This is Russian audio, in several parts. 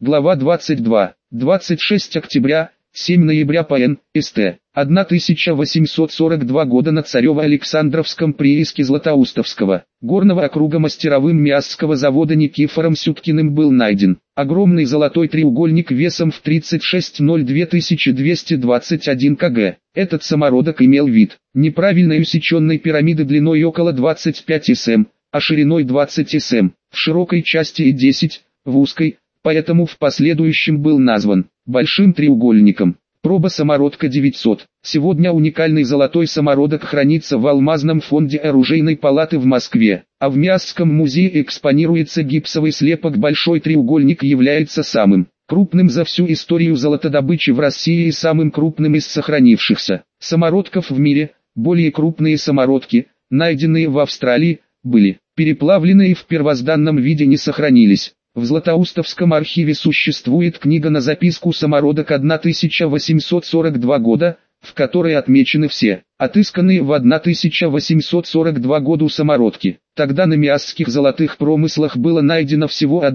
Глава 22. 26 октября, 7 ноября по Н.Ст. 1842 года на Царево-Александровском прииске Златоустовского, горного округа мастеровым Миасского завода Никифором Сюткиным был найден огромный золотой треугольник весом в 36,0221 кг. Этот самородок имел вид неправильно усеченной пирамиды длиной около 25 см, а шириной 20 см, в широкой части и 10, в узкой, поэтому в последующем был назван большим треугольником. Проба самородка 900. Сегодня уникальный золотой самородок хранится в Алмазном фонде Оружейной палаты в Москве, а в Миасском музее экспонируется гипсовый слепок. Большой треугольник является самым крупным за всю историю золотодобычи в России и самым крупным из сохранившихся самородков в мире. Более крупные самородки, найденные в Австралии, были переплавлены и в первозданном виде не сохранились. В Златоустовском архиве существует книга на записку «Самородок 1842 года», в которой отмечены все отысканные в 1842 году самородки. Тогда на миасских золотых промыслах было найдено всего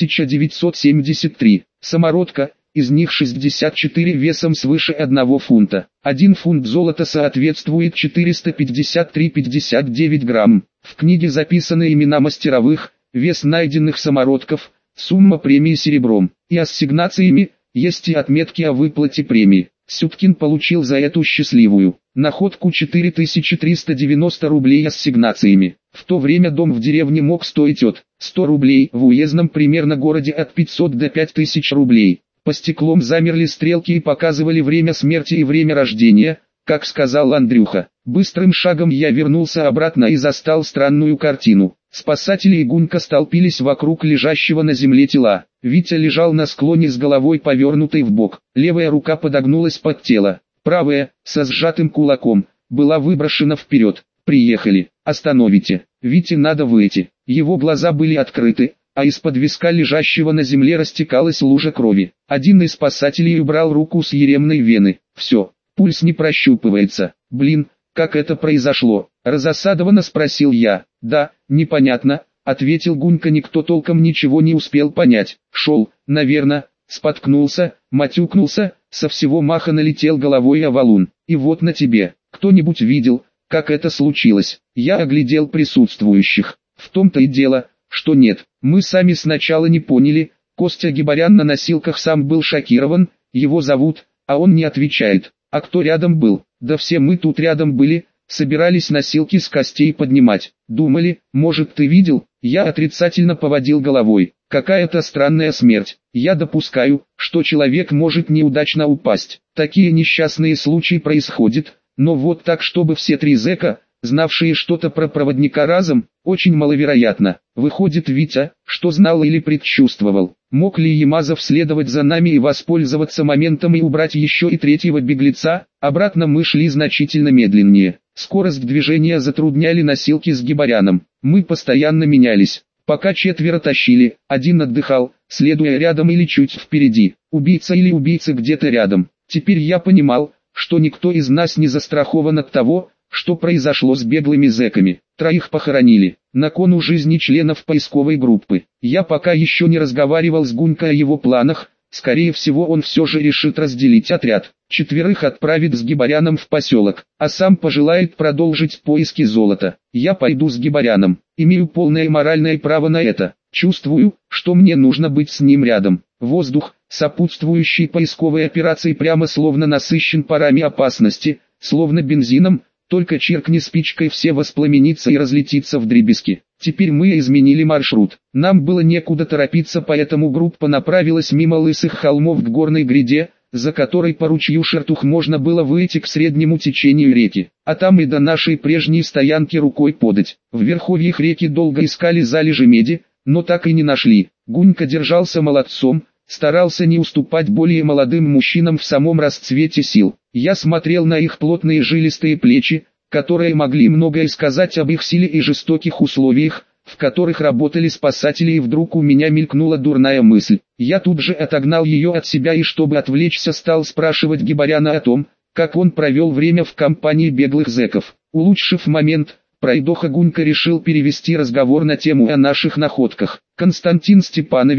1973 самородка, из них 64 весом свыше 1 фунта. 1 фунт золота соответствует 453,59 грамм. В книге записаны имена мастеровых, вес найденных самородков, сумма премии серебром и ассигнациями, есть и отметки о выплате премии. Сюткин получил за эту счастливую находку 4390 рублей ассигнациями. В то время дом в деревне мог стоить от 100 рублей, в уездном примерно городе от 500 до 5000 рублей. По стеклом замерли стрелки и показывали время смерти и время рождения. Как сказал Андрюха, быстрым шагом я вернулся обратно и застал странную картину. Спасатели и Гунька столпились вокруг лежащего на земле тела. Витя лежал на склоне с головой повернутой в бок. Левая рука подогнулась под тело. Правая, со сжатым кулаком, была выброшена вперед. «Приехали, остановите. Вите надо выйти». Его глаза были открыты, а из-под виска лежащего на земле растекалась лужа крови. Один из спасателей убрал руку с еремной вены. «Все. Пульс не прощупывается. Блин, как это произошло?» Разосадованно спросил я. «Да, непонятно», ответил Гунька. Никто толком ничего не успел понять. Шел, наверное, споткнулся, матюкнулся, со всего маха налетел головой о валун. И вот на тебе. Кто-нибудь видел, как это случилось? Я оглядел присутствующих. В том-то и дело, что нет. Мы сами сначала не поняли. Костя Гибарян на носилках сам был шокирован. Его зовут, а он не отвечает. А кто рядом был? Да все мы тут рядом были, собирались носилки с костей поднимать. Думали, может, ты видел? Я отрицательно поводил головой. Какая-то странная смерть. Я допускаю, что человек может неудачно упасть. Такие несчастные случаи происходят, но вот так, чтобы все три зэка, знавшие что-то про проводника разом, очень маловероятно. Выходит, Витя, что знал или предчувствовал. Мог ли Ямазов следовать за нами и воспользоваться моментом и убрать еще и третьего беглеца? Обратно мы шли значительно медленнее. Скорость движения затрудняли носилки с Гибаряном. Мы постоянно менялись. Пока четверо тащили, один отдыхал, следуя рядом или чуть впереди. Убийца или убийца где-то рядом. Теперь я понимал, что никто из нас не застрахован от того, что произошло с беглыми зэками. Троих похоронили. На кону жизни членов поисковой группы. Я пока еще не разговаривал с Гунькой о его планах. Скорее всего, он все же решит разделить отряд. Четверых отправит с Гибаряном в поселок, а сам пожелает продолжить поиски золота. Я пойду с Гибаряном. Имею полное моральное право на это. Чувствую, что мне нужно быть с ним рядом. Воздух, сопутствующий поисковой операции, прямо словно насыщен парами опасности, словно бензином. Только чиркни спичкой, все воспламенится и разлетится вдребезги. Теперь мы изменили маршрут. Нам было некуда торопиться, поэтому группа направилась мимо лысых холмов к горной гряде, за которой по ручью Шертух можно было выйти к среднему течению реки, а там и до нашей прежней стоянки рукой подать. В верховьях реки долго искали залежи меди, но так и не нашли. Гунька держался молодцом, старался не уступать более молодым мужчинам в самом расцвете сил. Я смотрел на их плотные жилистые плечи, которые могли многое сказать об их силе и жестоких условиях, в которых работали спасатели, и вдруг у меня мелькнула дурная мысль. Я тут же отогнал ее от себя и, чтобы отвлечься, стал спрашивать Гибаряна о том, как он провел время в компании беглых зэков. Улучшив момент, пройдоха Гунька решил перевести разговор на тему о наших находках. «Константин Степанович,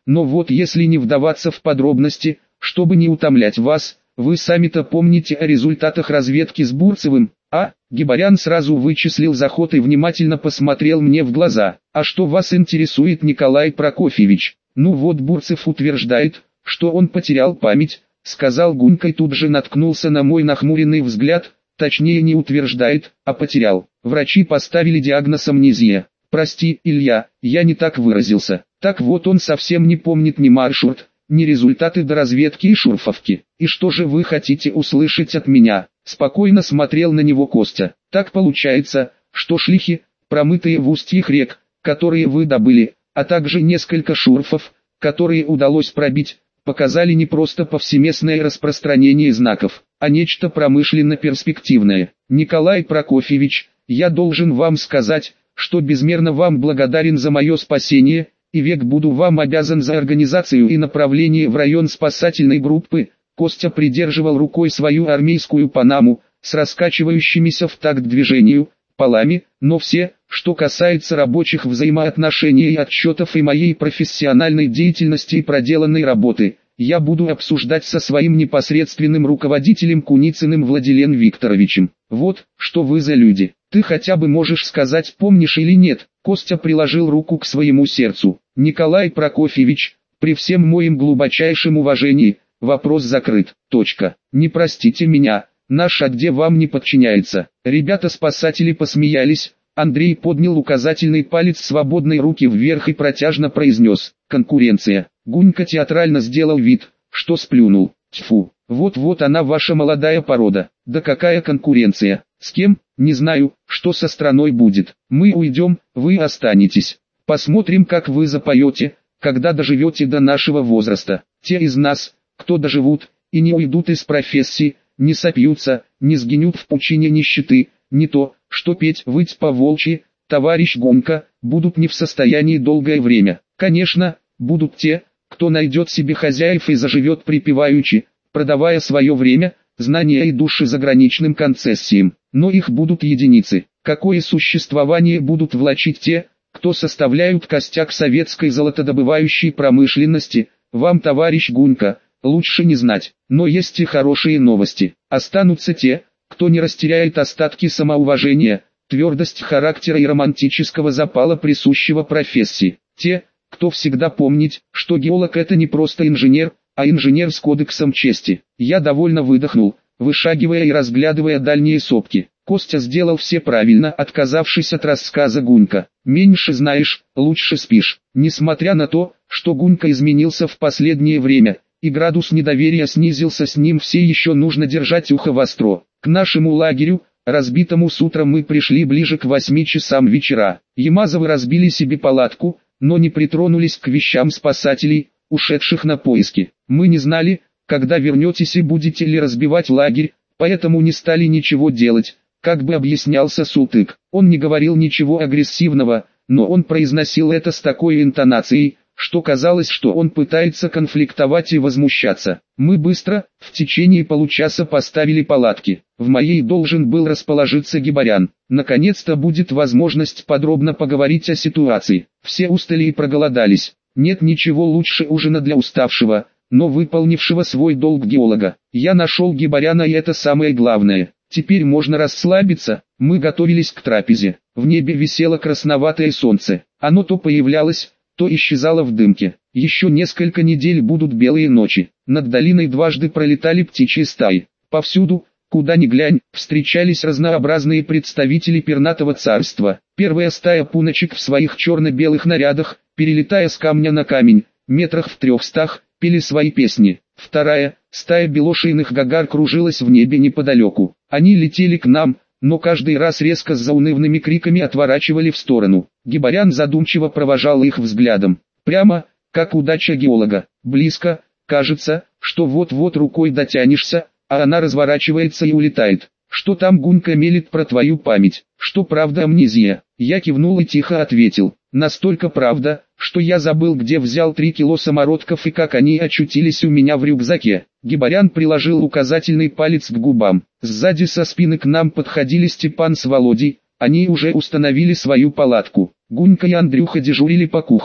Но вот если не вдаваться в подробности, чтобы не утомлять вас, вы сами-то помните о результатах разведки с Бурцевым, а? Гибарян сразу вычислил заход и внимательно посмотрел мне в глаза. А что вас интересует, Николай Прокофьевич? Ну вот Бурцев утверждает, что он потерял память, сказал Гунька и тут же наткнулся на мой нахмуренный взгляд, точнее не утверждает, а потерял. Врачи поставили диагноз амнезия. Прости, Илья, я не так выразился. Так вот он совсем не помнит ни маршрут, ни результаты доразведки и шурфовки. И что же вы хотите услышать от меня? Спокойно смотрел на него Костя. Так получается, что шлихи, промытые в устьях рек, которые вы добыли, а также несколько шурфов, которые удалось пробить, показали не просто повсеместное распространение знаков, а нечто промышленно-перспективное. Николай Прокофьевич, я должен вам сказать, что безмерно вам благодарен за мое спасение, и век буду вам обязан за организацию и направление в район спасательной группы. Костя придерживал рукой свою армейскую панаму, с раскачивающимися в такт движению, полами, но все, что касается рабочих взаимоотношений и отчетов и моей профессиональной деятельности и проделанной работы, я буду обсуждать со своим непосредственным руководителем Куницыным Владимиром Викторовичем. Вот, что вы за люди. Ты хотя бы можешь сказать, помнишь или нет? Костя приложил руку к своему сердцу. Николай Прокофьевич, при всем моем глубочайшем уважении, вопрос закрыт. Точка. Не простите меня, наш отдел вам не подчиняется. Ребята-спасатели посмеялись. Андрей поднял указательный палец свободной руки вверх и протяжно произнес: «Конкуренция». Гунька театрально сделал вид, что сплюнул. Тьфу, вот-вот она ваша молодая порода. Да какая конкуренция? С кем? Не знаю, что со страной будет. Мы уйдем, вы останетесь. Посмотрим, как вы запоете, когда доживете до нашего возраста. Те из нас, кто доживут, и не уйдут из профессии, не сопьются, не сгинут в пучине нищеты, не то, что петь, выть по-волчьи, товарищ Гунька, будут не в состоянии долгое время. Конечно, будут те, кто найдет себе хозяев и заживет припеваючи, продавая свое время, знания и души заграничным концессиям. Но их будут единицы. Какое существование будут влачить те, кто составляют костяк советской золотодобывающей промышленности, вам, товарищ Гунька, лучше не знать. Но есть и хорошие новости. Останутся те, кто не растеряет остатки самоуважения, твердость характера и романтического запала, присущего профессии. Те, кто всегда помнит, что геолог — это не просто инженер, а инженер с кодексом чести. Я довольно выдохнул, вышагивая и разглядывая дальние сопки. Костя сделал все правильно, отказавшись от рассказа Гунька. Меньше знаешь, лучше спишь. Несмотря на то, что Гунька изменился в последнее время, и градус недоверия снизился, с ним все еще нужно держать ухо востро. К нашему лагерю, разбитому с утра, мы пришли ближе к 8 часам вечера. Ямазовы разбили себе палатку, но не притронулись к вещам спасателей, ушедших на поиски. Мы не знали, когда вернетесь и будете ли разбивать лагерь, поэтому не стали ничего делать, как бы объяснялся Султык. Он не говорил ничего агрессивного, но он произносил это с такой интонацией, что казалось, что он пытается конфликтовать и возмущаться. Мы быстро, в течение получаса, поставили палатки. В моей должен был расположиться Гибарян. Наконец-то будет возможность подробно поговорить о ситуации. Все устали и проголодались. Нет ничего лучше ужина для уставшего, но выполнившего свой долг геолога. Я нашел Гибаряна, и это самое главное. Теперь можно расслабиться. Мы готовились к трапезе. В небе висело красноватое солнце. Оно то появлялось, то исчезало в дымке. Еще несколько недель будут белые ночи. Над долиной дважды пролетали птичьи стаи. Повсюду, куда ни глянь, встречались разнообразные представители пернатого царства. Первая стая пуночек в своих черно-белых нарядах, перелетая с камня на камень, метрах в 300, пели свои песни. Вторая, стая белошейных гагар, кружилась в небе неподалеку. Они летели к нам, но каждый раз резко с заунывными криками отворачивали в сторону. Гибарян задумчиво провожал их взглядом. Прямо, как удача геолога. Близко, кажется, что вот-вот рукой дотянешься, а она разворачивается и улетает. Что там Гунька мелет про твою память? Что правда амнезия? Я кивнул и тихо ответил. Настолько правда, что я забыл, где взял 3 кило самородков и как они очутились у меня в рюкзаке. Гибарян приложил указательный палец к губам. Сзади со спины к нам подходили Степан с Володей. Они уже установили свою палатку. Гунька и Андрюха дежурили по кухне.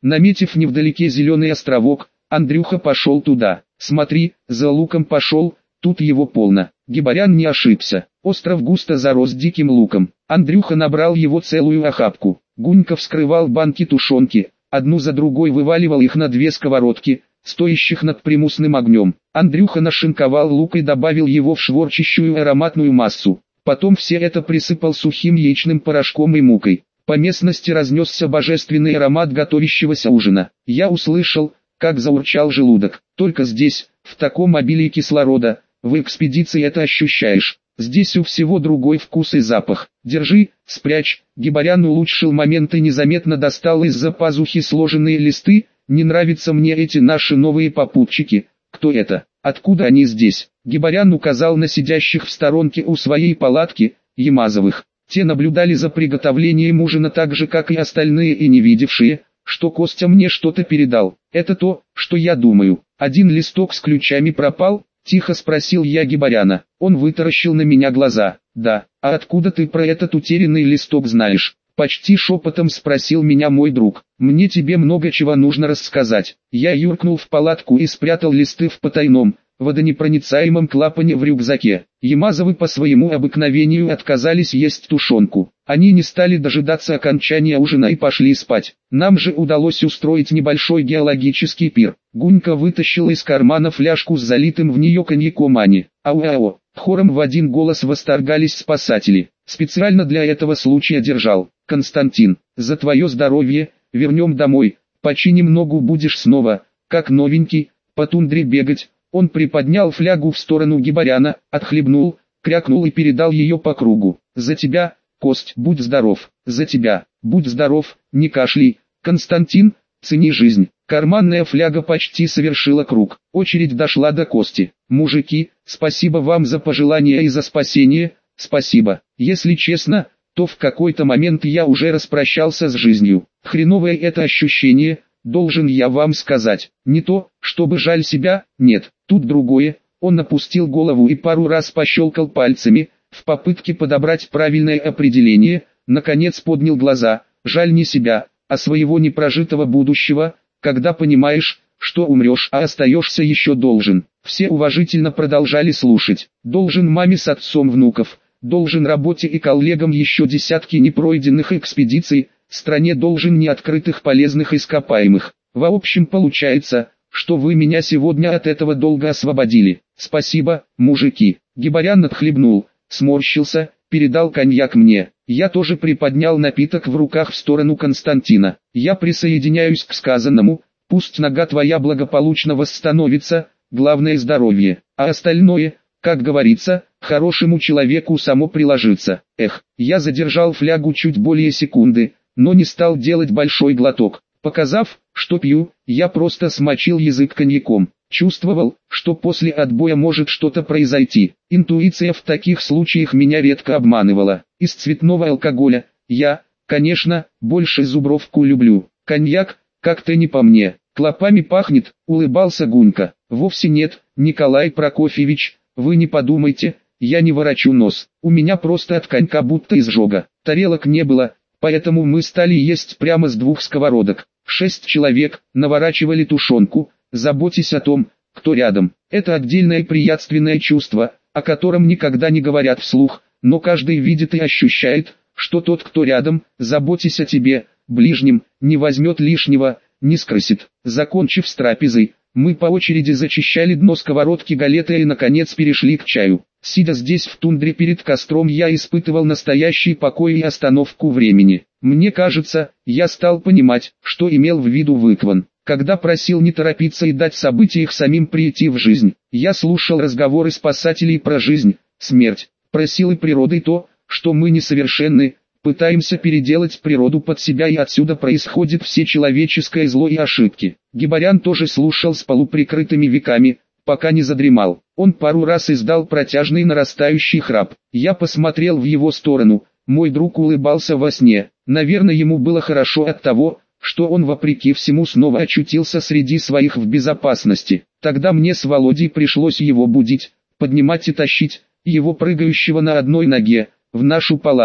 Наметив невдалеке зеленый островок, Андрюха пошел туда. «Смотри, за луком пошел, тут его полно». Гибарян не ошибся. Остров густо зарос диким луком. Андрюха набрал его целую охапку. Гунька вскрывал банки тушенки, одну за другой вываливал их на две сковородки, стоящих над примусным огнем. Андрюха нашинковал лук и добавил его в шворчащую ароматную массу. Потом все это присыпал сухим яичным порошком и мукой. По местности разнесся божественный аромат готовящегося ужина. Я услышал, как заурчал желудок. Только здесь, в таком обилии кислорода, в экспедиции это ощущаешь. Здесь у всего другой вкус и запах. Держи, спрячь. Гибарян улучшил момент и незаметно достал из-за пазухи сложенные листы. Не нравятся мне эти наши новые попутчики. Кто это? Откуда они здесь? Гибарян указал на сидящих в сторонке у своей палатки, Ямазовых. Те наблюдали за приготовлением ужина так же, как и остальные, и не видевшие, что Костя мне что-то передал. Это то, что я думаю. Один листок с ключами пропал? Тихо спросил я Гибаряна. Он вытаращил на меня глаза. Да, а откуда ты про этот утерянный листок знаешь? Почти шепотом спросил меня мой друг. Мне тебе много чего нужно рассказать. Я юркнул в палатку и спрятал листы в потайном, водонепроницаемом клапане в рюкзаке. Ямазовы по своему обыкновению отказались есть тушенку. Они не стали дожидаться окончания ужина и пошли спать. Нам же удалось устроить небольшой геологический пир. Гунька вытащила из кармана фляжку с залитым в нее коньяком Ани. Ау-ау! Хором в один голос восторгались спасатели. Специально для этого случая держал. Константин, за твое здоровье, вернем домой, починим ногу, будешь снова, как новенький, по тундре бегать. Он приподнял флягу в сторону Гибаряна, отхлебнул, крякнул и передал ее по кругу. За тебя, Кость, будь здоров, за тебя, будь здоров, не кашляй. Константин, цени жизнь. Карманная фляга почти совершила круг. Очередь дошла до Кости. Мужики, спасибо вам за пожелания и за спасение, спасибо. Если честно, то в какой-то момент я уже распрощался с жизнью. Хреновое это ощущение, должен я вам сказать. Не то, чтобы жаль себя, нет, тут другое. Он опустил голову и пару раз пощелкал пальцами, в попытке подобрать правильное определение, наконец поднял глаза. Жаль не себя, а своего непрожитого будущего, когда понимаешь, что умрешь, а остаешься еще должен. Все уважительно продолжали слушать. Должен маме с отцом внуков, должен работе и коллегам еще десятки непройденных экспедиций, стране должен неоткрытых полезных ископаемых. В общем получается, что вы меня сегодня от этого долга освободили. Спасибо, мужики. Гибарян отхлебнул, сморщился, передал коньяк мне. Я тоже приподнял напиток в руках в сторону Константина. Я присоединяюсь к сказанному, пусть нога твоя благополучно восстановится, главное здоровье, а остальное, как говорится, хорошему человеку само приложится. Эх, я задержал флягу чуть более секунды, но не стал делать большой глоток. Показав, что пью, я просто смочил язык коньяком. Чувствовал, что после отбоя может что-то произойти. Интуиция в таких случаях меня редко обманывала. Из цветного алкоголя я, конечно, больше зубровку люблю. Коньяк, как-то не по мне. Клопами пахнет, улыбался Гунька. Вовсе нет, Николай Прокофьевич, вы не подумайте, я не ворочу нос. У меня просто от конька будто изжога. Тарелок не было, поэтому мы стали есть прямо с двух сковородок. 6 человек наворачивали тушенку, заботьтесь о том, кто рядом. Это отдельное приятственное чувство, о котором никогда не говорят вслух, но каждый видит и ощущает, что тот, кто рядом, заботясь о тебе, ближнем, не возьмет лишнего, не скрысит. Закончив с трапезой, мы по очереди зачищали дно сковородки галетой и наконец перешли к чаю. Сидя здесь в тундре перед костром, я испытывал настоящий покой и остановку времени. Мне кажется, я стал понимать, что имел в виду Выкван, когда просил не торопиться и дать событиям самим прийти в жизнь. Я слушал разговоры спасателей про жизнь, смерть, про силы природы и то, что мы несовершенны, пытаемся переделать природу под себя, и отсюда происходит все человеческое зло и ошибки. Гибарян тоже слушал с полуприкрытыми веками, пока не задремал. Он пару раз издал протяжный нарастающий храп. Я посмотрел в его сторону, мой друг улыбался во сне. Наверное, ему было хорошо от того, что он вопреки всему снова очутился среди своих в безопасности. Тогда мне с Володей пришлось его будить, поднимать и тащить, его прыгающего на одной ноге, в нашу палатку.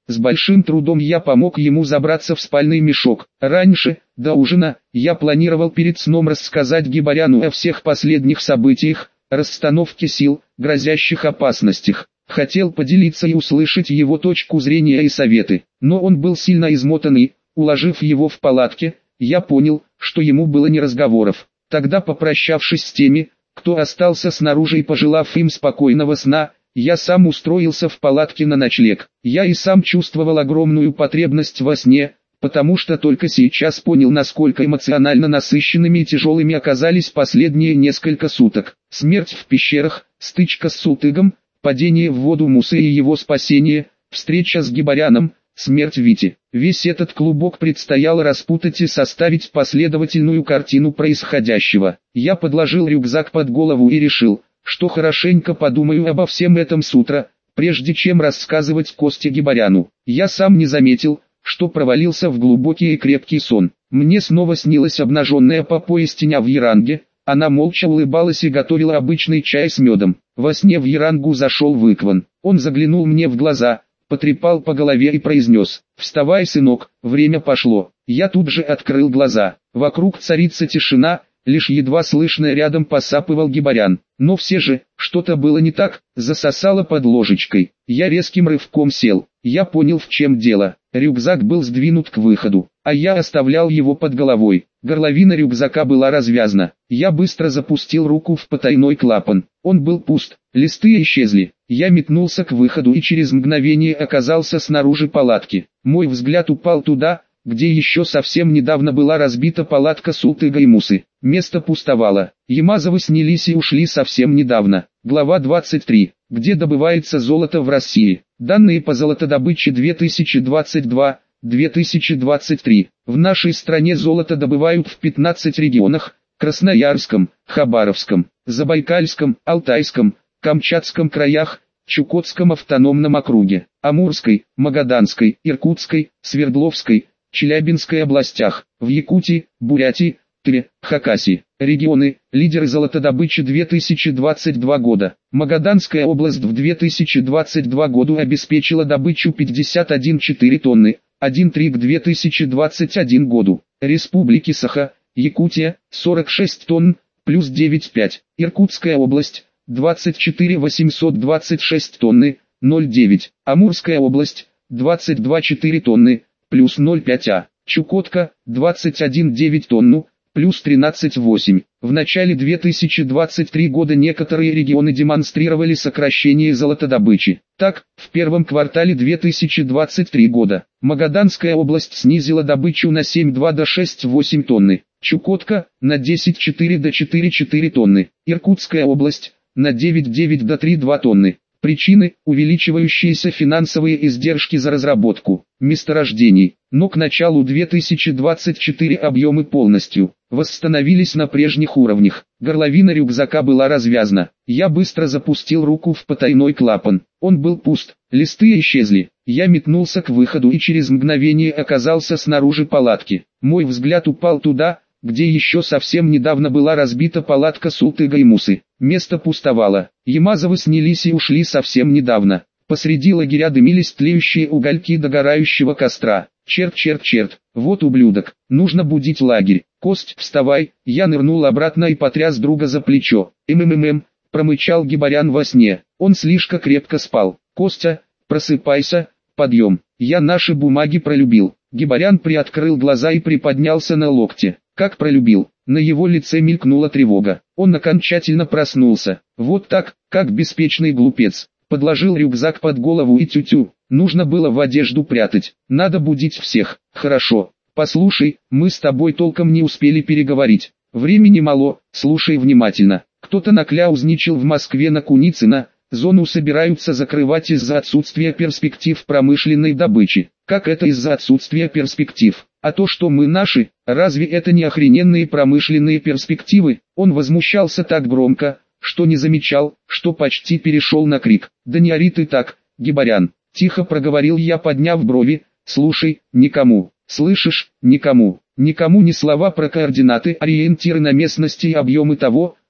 С большим трудом я помог ему забраться в спальный мешок. Раньше, до ужина, я планировал перед сном рассказать Гибаряну о всех последних событиях, расстановке сил, грозящих опасностях. Хотел поделиться и услышать его точку зрения и советы, но он был сильно измотан и, уложив его в палатке, я понял, что ему было не разговоров. Тогда, попрощавшись с теми, кто остался снаружи и пожелав им спокойного сна, я сам устроился в палатке на ночлег. Я и сам чувствовал огромную потребность во сне, потому что только сейчас понял, насколько эмоционально насыщенными и тяжелыми оказались последние несколько суток. Смерть в пещерах, стычка с Султыгом, падение в воду Мусы и его спасение, встреча с Гибаряном, смерть Вити. Весь этот клубок предстояло распутать и составить последовательную картину происходящего. Я подложил рюкзак под голову и решил, что хорошенько подумаю обо всем этом с утра, прежде чем рассказывать Косте Гибаряну. Я сам не заметил, что провалился в глубокий и крепкий сон. Мне снова снилась обнаженная по пояс Теня в Яранге. Она молча улыбалась и готовила обычный чай с медом. Во сне в Ярангу зашел Выкван. Он заглянул мне в глаза, потрепал по голове и произнес: «Вставай, сынок, время пошло». Я тут же открыл глаза. Вокруг царится тишина, лишь едва слышно рядом посапывал Гибарян. Но все же, что-то было не так, засосало под ложечкой. Я резким рывком сел. Я понял, в чем дело. Рюкзак был сдвинут к выходу, а я оставлял его под головой. Горловина рюкзака была развязана. Я быстро запустил руку в потайной клапан. Он был пуст, листы исчезли. Я метнулся к выходу и через мгновение оказался снаружи палатки. Мой взгляд упал туда, где еще совсем недавно была разбита палатка Султыга и Мусы. Место пустовало. Ямазовы снялись и ушли совсем недавно. Глава 23. Где добывается золото в России? Данные по золотодобыче 2022-2023. В нашей стране золото добывают в 15 регионах: Красноярском, Хабаровском, Забайкальском, Алтайском, Камчатском краях, Чукотском автономном округе, Амурской, Магаданской, Иркутской, Свердловской, Челябинской областях, в Якутии, Бурятии, Тыве, Хакасии. Регионы, лидеры золотодобычи 2022 года. Магаданская область в 2022 году обеспечила добычу 51,4 тонны, 1,3 к 2021 году. Республики Саха, Якутия, 46 тонн, плюс 9,5. Иркутская область, 24 826 тонны, 0,9. Амурская область, 22,4 тонны, плюс 0,5. Чукотка, 21,9 тонну, плюс 13,8. В начале 2023 года некоторые регионы демонстрировали сокращение золотодобычи. Так, в первом квартале 2023 года Магаданская область снизила добычу на 7,2 до 6,8 тонны, Чукотка на 10,4 до 4,4 тонны, Иркутская область на 9,9 до 3,2 тонны. Причины – увеличивающиеся финансовые издержки за разработку месторождений, но к началу 2024 объемы полностью восстановились на прежних уровнях. Горловина рюкзака была развязана. Я быстро запустил руку в потайной клапан. Он был пуст, листы исчезли. Я метнулся к выходу и через мгновение оказался снаружи палатки. Мой взгляд упал туда, где еще совсем недавно была разбита палатка Султыга и Мусы. Место пустовало. Ямазовы снялись и ушли совсем недавно. Посреди лагеря дымились тлеющие угольки догорающего костра. Черт, черт, черт, вот ублюдок, нужно будить лагерь. Кость, вставай. Я нырнул обратно и потряс друга за плечо. Промычал Гибарян во сне. Он слишком крепко спал. Костя, просыпайся, подъем. Я наши бумаги пролюбил. Гибарян приоткрыл глаза и приподнялся на локте. Как пролюбил? На его лице мелькнула тревога. Он окончательно проснулся. Вот так, как беспечный глупец. Подложил рюкзак под голову и тю-тю. Нужно было в одежду прятать. Надо будить всех. Хорошо. Послушай, мы с тобой толком не успели переговорить. Времени мало, слушай внимательно. Кто-то накляузничал в Москве на Куницына. Зону собираются закрывать из-за отсутствия перспектив промышленной добычи. Как это из-за отсутствия перспектив? А то, что мы наши, разве это не охрененные промышленные перспективы? Он возмущался так громко, что не замечал, что почти перешел на крик. Да не ори ты так, Гибарян. Тихо проговорил я, подняв брови. Слушай, никому, слышишь, никому. Никому ни слова про координаты, ориентиры на местности и объемы того,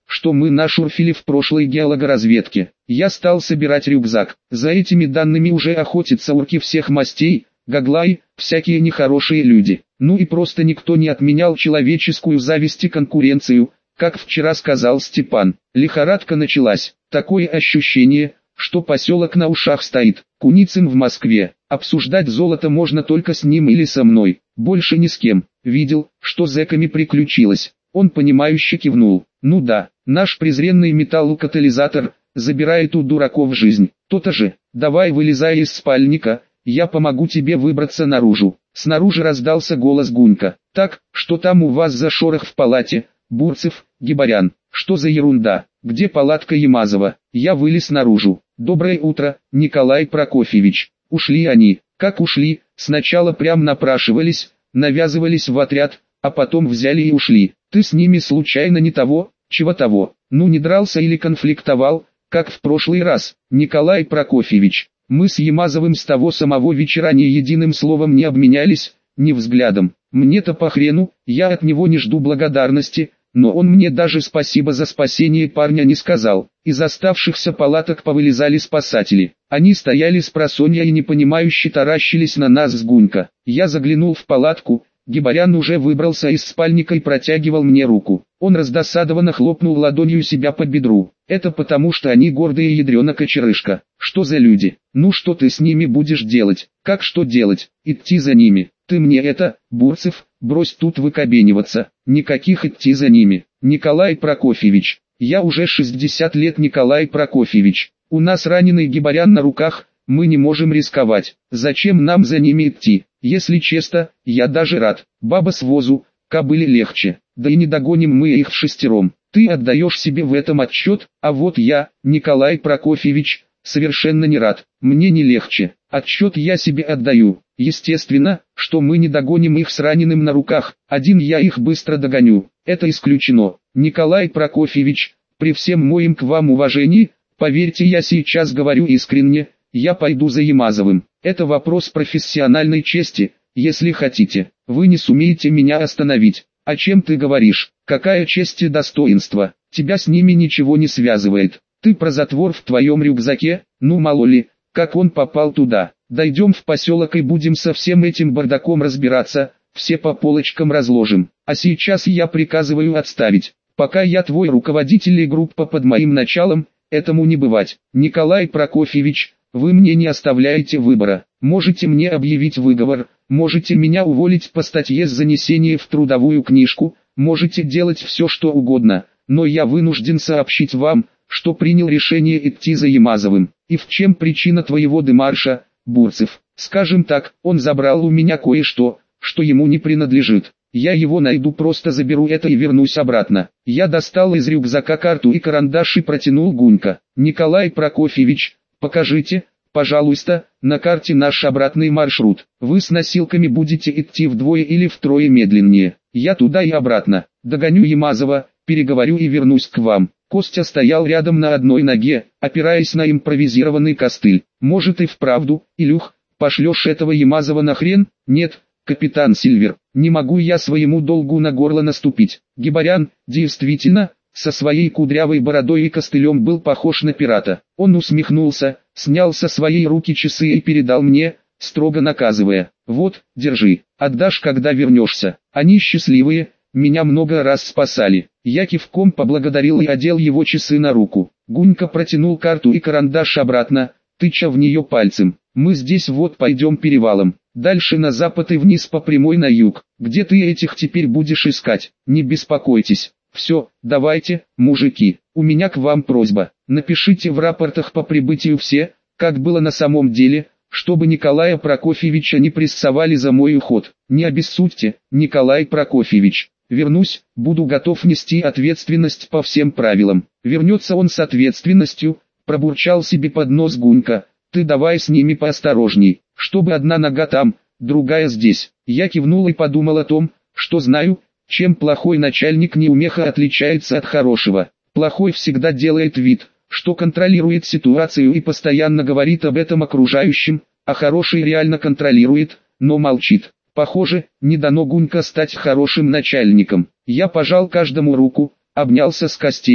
что мы нашурфили в прошлой геологоразведке. Я стал собирать рюкзак. За этими данными уже охотятся орки всех мастей, гаглай, всякие нехорошие люди. Ну и просто никто не отменял человеческую зависть и конкуренцию, как вчера сказал Степан. Лихорадка началась. Такое ощущение, что поселок на ушах стоит. Куницын в Москве. Обсуждать золото можно только с ним или со мной. Больше ни с кем. Видел, что с зэками приключилось. Он понимающе кивнул. Ну да, наш презренный металлокатализатор забирает у дураков жизнь. То-то же. Давай вылезай из спальника, я помогу тебе выбраться наружу. Снаружи раздался голос Гунька. Так, что там у вас за шорох в палате, Бурцев, Гибарян? Что за ерунда? Где палатка Ямазова? Я вылез наружу. Доброе утро, Николай Прокофьевич. Ушли они. Как ушли? Сначала прям напрашивались, навязывались в отряд, а потом взяли и ушли. Ты с ними случайно не того, чего того? Ну не дрался или конфликтовал, как в прошлый раз? Николай Прокофьевич, мы с Ямазовым с того самого вечера ни единым словом не обменялись, ни взглядом. Мне-то по хрену, я от него не жду благодарности, но он мне даже спасибо за спасение парня не сказал. Из оставшихся палаток повылезали спасатели. Они стояли спросонья и непонимающе таращились на нас с Гунька. Я заглянул в палатку, Гибарян уже выбрался из спальника и протягивал мне руку. Он раздосадованно хлопнул ладонью себя по бедру. Это потому, что они гордые ядрена кочерышка. Что за люди? Ну что ты с ними будешь делать? Как что делать? Идти за ними? Ты мне это, Бурцев, брось тут выкобениваться. Никаких идти за ними. Николай Прокофьевич. Я уже 60 лет, Николай Прокофьевич. У нас раненый Гибарян на руках, мы не можем рисковать. Зачем нам за ними идти? Если честно, я даже рад. Баба с возу, кобыле легче. Да и не догоним мы их вшестером. Ты отдаешь себе в этом отчет, а вот я, Николай Прокофьевич, совершенно не рад. Мне не легче. Отчет я себе отдаю. Естественно, что мы не догоним их с раненым на руках. Один я их быстро догоню. Это исключено. Николай Прокофьевич, при всем моем к вам уважении, поверьте, я сейчас говорю искренне, я пойду за Ямазовым. Это вопрос профессиональной чести, если хотите. Вы не сумеете меня остановить. О чем ты говоришь? Какая честь и достоинство? Тебя с ними ничего не связывает. Ты про затвор в твоем рюкзаке? Ну мало ли, как он попал туда. Дойдем в поселок и будем со всем этим бардаком разбираться, все по полочкам разложим. А сейчас я приказываю отставить. Пока я твой руководитель и группа под моим началом, этому не бывать. Николай Прокофьевич, вы мне не оставляете выбора. Можете мне объявить выговор, можете меня уволить по статье с занесения в трудовую книжку, можете делать все что угодно, но я вынужден сообщить вам, что принял решение идти за Ямазовым. И в чем причина твоего демарша, Бурцев? Скажем так, он забрал у меня кое-что, что ему не принадлежит. Я его найду, просто заберу это и вернусь обратно. Я достал из рюкзака карту и карандаш и протянул Гунька. Николай Прокофьевич, покажите, пожалуйста, на карте наш обратный маршрут. Вы с носилками будете идти вдвое или втрое медленнее. Я туда и обратно. Догоню Ямазова, переговорю и вернусь к вам. Костя стоял рядом на одной ноге, опираясь на импровизированный костыль. Может и вправду, Илюх, пошлешь этого Ямазова на хрен? Нет, капитан Сильвер, не могу я своему долгу на горло наступить. Гибарян, действительно, со своей кудрявой бородой и костылем был похож на пирата. Он усмехнулся, снял со своей руки часы и передал мне, строго наказывая: вот, держи, отдашь, когда вернешься. Они счастливые, меня много раз спасали. Я кивком поблагодарил и одел его часы на руку. Гунька протянул карту и карандаш обратно, тыча в нее пальцем. Мы здесь вот пойдем перевалом, дальше на запад и вниз по прямой на юг. Где ты этих теперь будешь искать? Не беспокойтесь. Все, давайте, мужики, у меня к вам просьба. Напишите в рапортах по прибытию все, как было на самом деле, чтобы Николая Прокофьевича не прессовали за мой уход. Не обессудьте, Николай Прокофьевич. Вернусь, буду готов нести ответственность по всем правилам. Вернется он с ответственностью, пробурчал себе под нос Гунька. Ты давай с ними поосторожней, чтобы одна нога там, другая здесь. Я кивнул и подумал о том, что знаю, чем плохой начальник неумеха отличается от хорошего. Плохой всегда делает вид, что контролирует ситуацию и постоянно говорит об этом окружающим, а хороший реально контролирует, но молчит. Похоже, не дано Гунька стать хорошим начальником. Я пожал каждому руку, обнялся с Костей,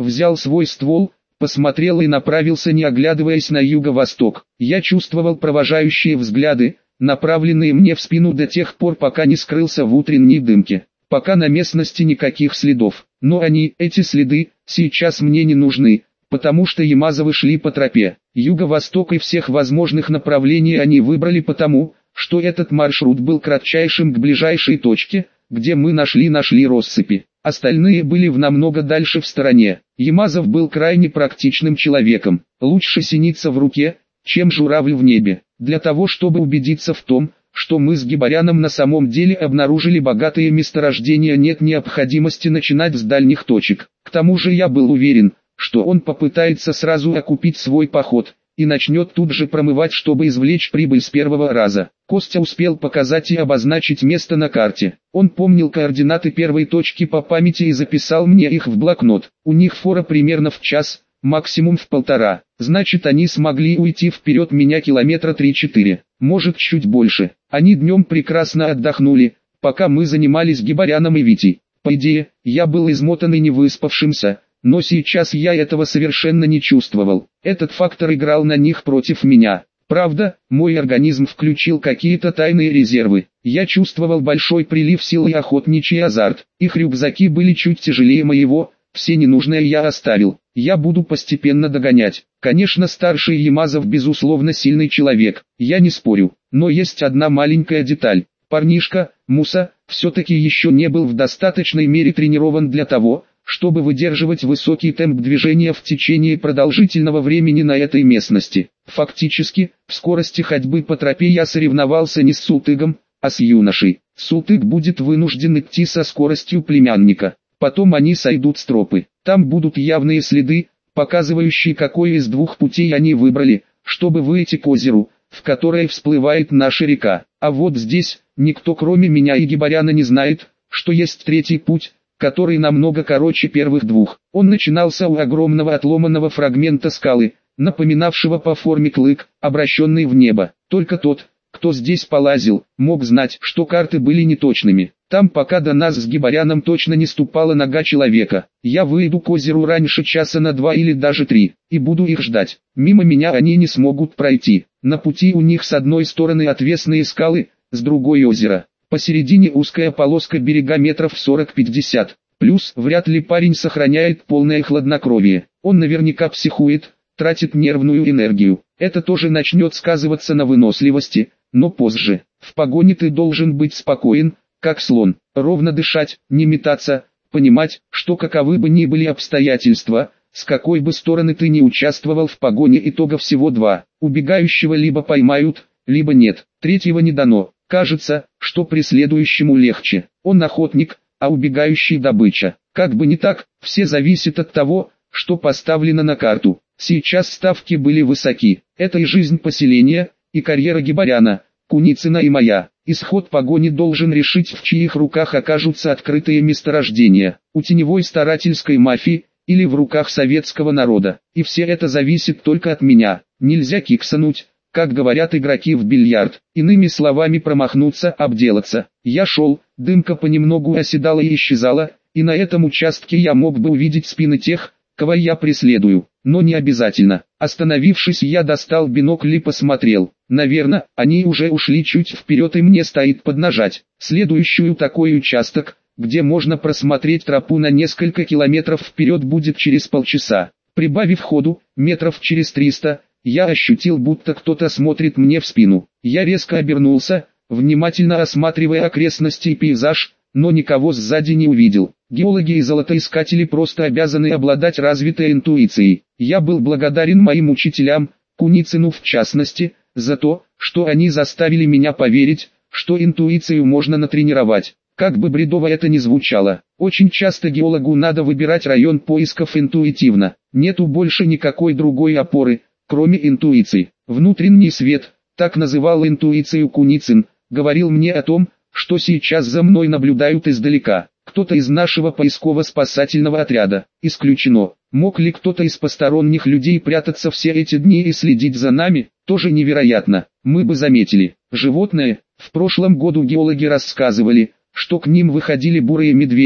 взял свой ствол, посмотрел и направился, не оглядываясь, на юго-восток. Я чувствовал провожающие взгляды, направленные мне в спину до тех пор, пока не скрылся в утренней дымке. Пока на местности никаких следов. Но эти следы, сейчас мне не нужны, потому что Ямазовы шли по тропе. Юго-восток и всех возможных направлений они выбрали потому, что этот маршрут был кратчайшим к ближайшей точке, где мы нашли россыпи. Остальные были намного дальше в стороне. Ямазов был крайне практичным человеком. Лучше синица в руке, чем журавль в небе. Для того, чтобы убедиться в том, что мы с Гибаряном на самом деле обнаружили богатые месторождения, нет необходимости начинать с дальних точек. К тому же я был уверен, что он попытается сразу окупить свой поход и начнет тут же промывать, чтобы извлечь прибыль с первого раза. Костя успел показать и обозначить место на карте. Он помнил координаты первой точки по памяти и записал мне их в блокнот. У них фора примерно в час, максимум в 1,5. Значит, они смогли уйти вперед меня километра 3-4, может чуть больше. Они днем прекрасно отдохнули, пока мы занимались Гибаряном и Витей. По идее, я был измотан и не выспавшимся, но сейчас я этого совершенно не чувствовал. Этот фактор играл на них против меня. Правда, мой организм включил какие-то тайные резервы. Я чувствовал большой прилив сил и охотничий азарт. Их рюкзаки были чуть тяжелее моего, все ненужное я оставил. Я буду постепенно догонять. Конечно, старший Ямазов безусловно сильный человек, я не спорю. Но есть одна маленькая деталь. Парнишка, Муса, все-таки еще не был в достаточной мере тренирован для того, чтобы выдерживать высокий темп движения в течение продолжительного времени на этой местности. Фактически, в скорости ходьбы по тропе я соревновался не с Султыгом, а с юношей. Султыг будет вынужден идти со скоростью племянника. Потом они сойдут с тропы. Там будут явные следы, показывающие, какой из двух путей они выбрали, чтобы выйти к озеру, в которое всплывает наша река. А вот здесь, никто кроме меня и Гибаряна не знает, что есть третий путь, который намного короче первых двух. Он начинался у огромного отломанного фрагмента скалы, напоминавшего по форме клык, обращенный в небо. Только тот, кто здесь полазил, мог знать, что карты были неточными. Там пока до нас с Гибаряном точно не ступала нога человека. Я выйду к озеру раньше часа на 2 или даже 3, и буду их ждать. Мимо меня они не смогут пройти. На пути у них с одной стороны отвесные скалы, с другой озеро. Посередине узкая полоска берега метров 40-50. Плюс, вряд ли парень сохраняет полное хладнокровие. Он наверняка психует, тратит нервную энергию. Это тоже начнет сказываться на выносливости, но позже. В погоне ты должен быть спокоен, как слон, ровно дышать, не метаться, понимать, что каковы бы ни были обстоятельства, с какой бы стороны ты не участвовал в погоне, итога всего два. Убегающего либо поймают, либо нет. Третьего не дано. Кажется, что преследующему легче. Он охотник, а убегающий добыча. Как бы не так, все зависит от того, что поставлено на карту. Сейчас ставки были высоки. Это и жизнь поселения, и карьера Гибаряна, Куницына и моя. Исход погони должен решить, в чьих руках окажутся открытые месторождения. У теневой старательской мафии, или в руках советского народа. И все это зависит только от меня. Нельзя киксануть, как говорят игроки в бильярд. Иными словами, промахнуться, обделаться. Я шел, дымка понемногу оседала и исчезала, и на этом участке я мог бы увидеть спины тех, кого я преследую. Но не обязательно. Остановившись, я достал бинокль и посмотрел. Наверное, они уже ушли чуть вперед, и мне стоит поднажать. Следующую такой участок, где можно просмотреть тропу на несколько километров вперед, будет через полчаса. Прибавив ходу, метров через 300, я ощутил, будто кто-то смотрит мне в спину. Я резко обернулся, внимательно осматривая окрестности и пейзаж, но никого сзади не увидел. Геологи и золотоискатели просто обязаны обладать развитой интуицией. Я был благодарен моим учителям, Куницыну в частности, за то, что они заставили меня поверить, что интуицию можно натренировать. Как бы бредово это ни звучало, очень часто геологу надо выбирать район поисков интуитивно. Нету больше никакой другой опоры, кроме интуиции. Внутренний свет, так называл интуицию Куницын, говорил мне о том, что сейчас за мной наблюдают издалека. Кто-то из нашего поисково-спасательного отряда. Исключено. Мог ли кто-то из посторонних людей прятаться все эти дни и следить за нами? Тоже невероятно. Мы бы заметили. Животные. В прошлом году геологи рассказывали, что к ним выходили бурые медведи,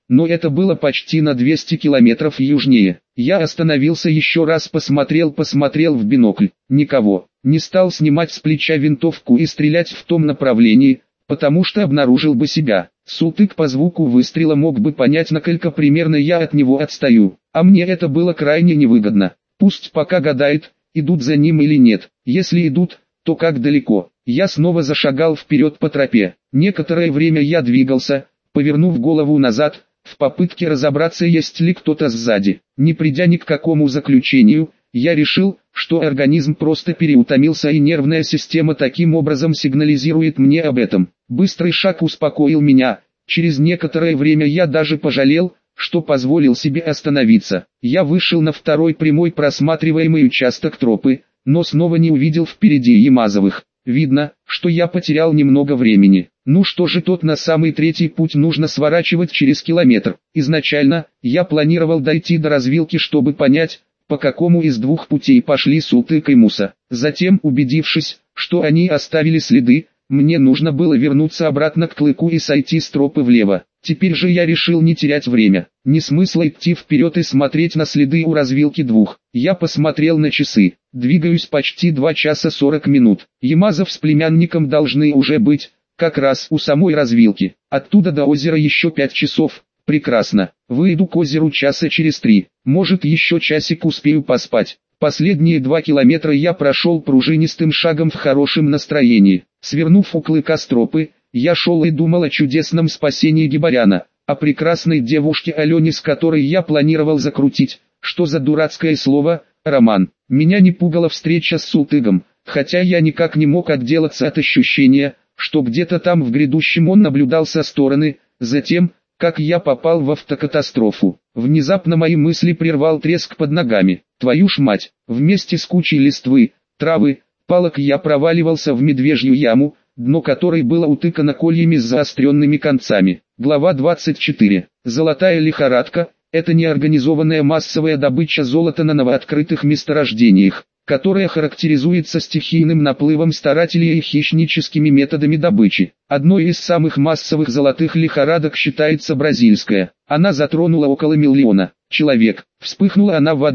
но это было почти на 200 километров южнее. Я остановился еще раз, посмотрел в бинокль. Никого. Не стал снимать с плеча винтовку и стрелять в том направлении, потому что обнаружил бы себя. Султык по звуку выстрела мог бы понять, насколько примерно я от него отстаю, а мне это было крайне невыгодно. Пусть пока гадает, идут за ним или нет. Если идут, то как далеко. Я снова зашагал вперед по тропе. Некоторое время я двигался, повернув голову назад, в попытке разобраться, есть ли кто-то сзади. Не придя ни к какому заключению, я решил, что организм просто переутомился и нервная система таким образом сигнализирует мне об этом. Быстрый шаг успокоил меня. Через некоторое время я даже пожалел, что позволил себе остановиться. Я вышел на второй прямой просматриваемый участок тропы, но снова не увидел впереди Ямазовых. Видно, что я потерял немного времени. Ну что же, тот на самый третий путь нужно сворачивать через километр. Изначально, я планировал дойти до развилки, чтобы понять, по какому из двух путей пошли Султык и Муса. Затем, убедившись, что они оставили следы, мне нужно было вернуться обратно к Клыку и сойти с тропы влево. Теперь же я решил не терять время. Не смысла идти вперед и смотреть на следы у развилки двух. Я посмотрел на часы. Двигаюсь почти 2 часа 40 минут. Ямазов с племянником должны уже быть, как раз у самой развилки. Оттуда до озера еще 5 часов. Прекрасно. Выйду к озеру часа через 3. Может, еще часик успею поспать. Последние 2 километра я прошел пружинистым шагом в хорошем настроении. Свернув у Клыка с тропы, я шел и думал о чудесном спасении Гибаряна, о прекрасной девушке Алене, с которой я планировал закрутить, что за дурацкое слово, роман. Меня не пугала встреча с Султыгом, хотя я никак не мог отделаться от ощущения, что где-то там в грядущем он наблюдал со стороны, затем, как я попал в автокатастрофу. Внезапно мои мысли прервал треск под ногами. Твою ж мать, вместе с кучей листвы, травы, палок я проваливался в медвежью яму, дно которой было утыкано кольями с заостренными концами. Глава 24. Золотая лихорадка – это неорганизованная массовая добыча золота на новооткрытых месторождениях, которая характеризуется стихийным наплывом старателей и хищническими методами добычи. Одной из самых массовых золотых лихорадок считается бразильская. Она затронула около 1 миллиона человек. Вспыхнула она в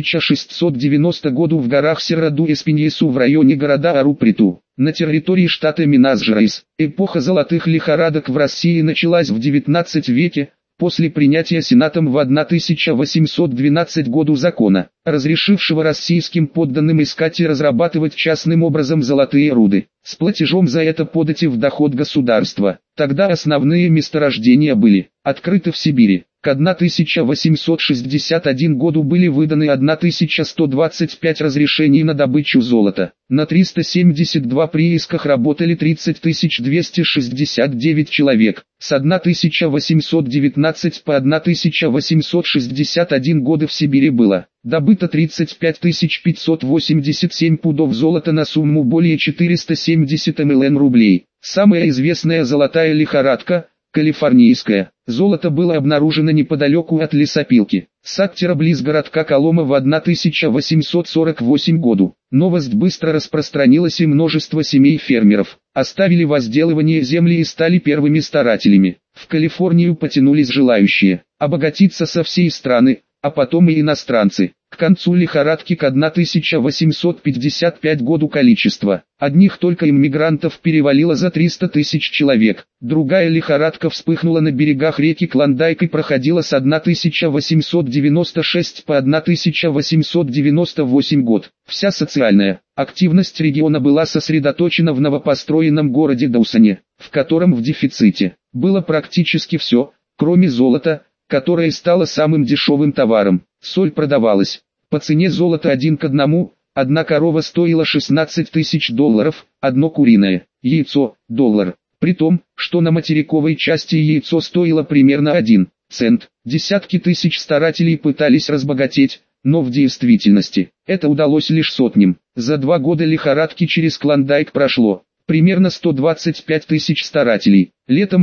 1690 году в горах Серра-ду-Эспиньесу в районе города Ару-Приту, на территории штата Минас-Жерайс. Эпоха золотых лихорадок в России началась в 19 веке, после принятия Сенатом в 1812 году закона, разрешившего российским подданным искать и разрабатывать частным образом золотые руды, с платежом за это подати в доход государства. Тогда основные месторождения были открыты в Сибири. К 1861 году были выданы 1125 разрешений на добычу золота. На 372 приисках работали 30 269 человек. С 1819 по 1861 годы в Сибири было добыто 35 587 пудов золота на сумму более 470 млн рублей. Самая известная золотая лихорадка – калифорнийская. Золото было обнаружено неподалеку от лесопилки Саттера близ городка Колома в 1848 году. Новость быстро распространилась, и множество семей фермеров оставили возделывание земли и стали первыми старателями. В Калифорнию потянулись желающие обогатиться со всей страны, а потом и иностранцы. К концу лихорадки к 1855 году количество одних только иммигрантов перевалило за 300 тысяч человек. Другая лихорадка вспыхнула на берегах реки Клондайк и проходила с 1896 по 1898 год. Вся социальная активность региона была сосредоточена в новопостроенном городе Доусоне, в котором в дефиците было практически все, кроме золота, которое стало самым дешевым товаром. Соль продавалась по цене золота 1 к 1, одна корова стоила $16 тысяч, одно куриное яйцо – $1. При том, что на материковой части яйцо стоило примерно 1 цент. Десятки тысяч старателей пытались разбогатеть, но в действительности это удалось лишь сотням. За 2 года лихорадки через Клондайк прошло примерно 125 тысяч старателей. Летом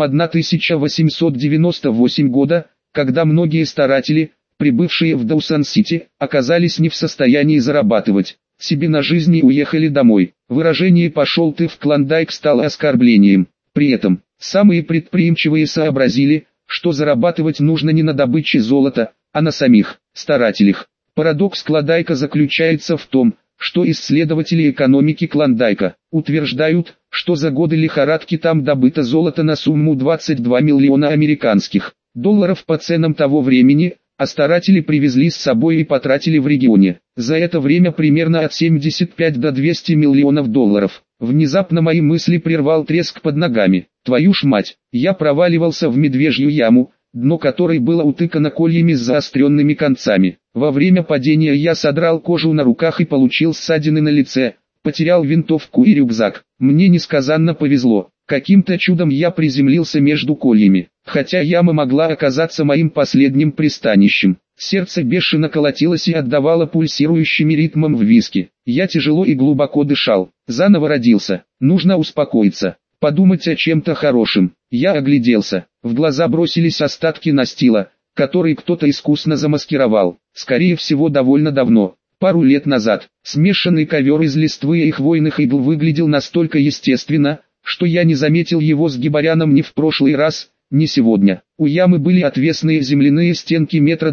1898 года, когда многие старатели, прибывшие в Доусон-Сити, оказались не в состоянии зарабатывать себе на жизнь и уехали домой. Выражение «пошел ты в Клондайк» стало оскорблением. При этом, самые предприимчивые сообразили, что зарабатывать нужно не на добыче золота, а на самих старателях. Парадокс Клондайка заключается в том, что исследователи экономики Клондайка утверждают, что за годы лихорадки там добыто золото на сумму 22 миллиона американских долларов по ценам того времени, а старатели привезли с собой и потратили в регионе за это время примерно от 75 до 200 миллионов долларов. Внезапно мои мысли прервал треск под ногами. Твою ж мать, я проваливался в медвежью яму, дно которой было утыкано кольями с заостренными концами. Во время падения я содрал кожу на руках и получил ссадины на лице, потерял винтовку и рюкзак. Мне несказанно повезло. Каким-то чудом я приземлился между кольями, хотя яма могла оказаться моим последним пристанищем. Сердце бешено колотилось и отдавало пульсирующими ритмом в виске. Я тяжело и глубоко дышал. Заново родился. Нужно успокоиться, подумать о чем-то хорошем. Я огляделся. В глаза бросились остатки настила, который кто-то искусно замаскировал. Скорее всего, довольно давно. Пару лет назад. Смешанный ковер из листвы и хвойных игл выглядел настолько естественно, что я не заметил его с гибаряном ни в прошлый раз, ни сегодня. У ямы были отвесные земляные стенки 2,5 метра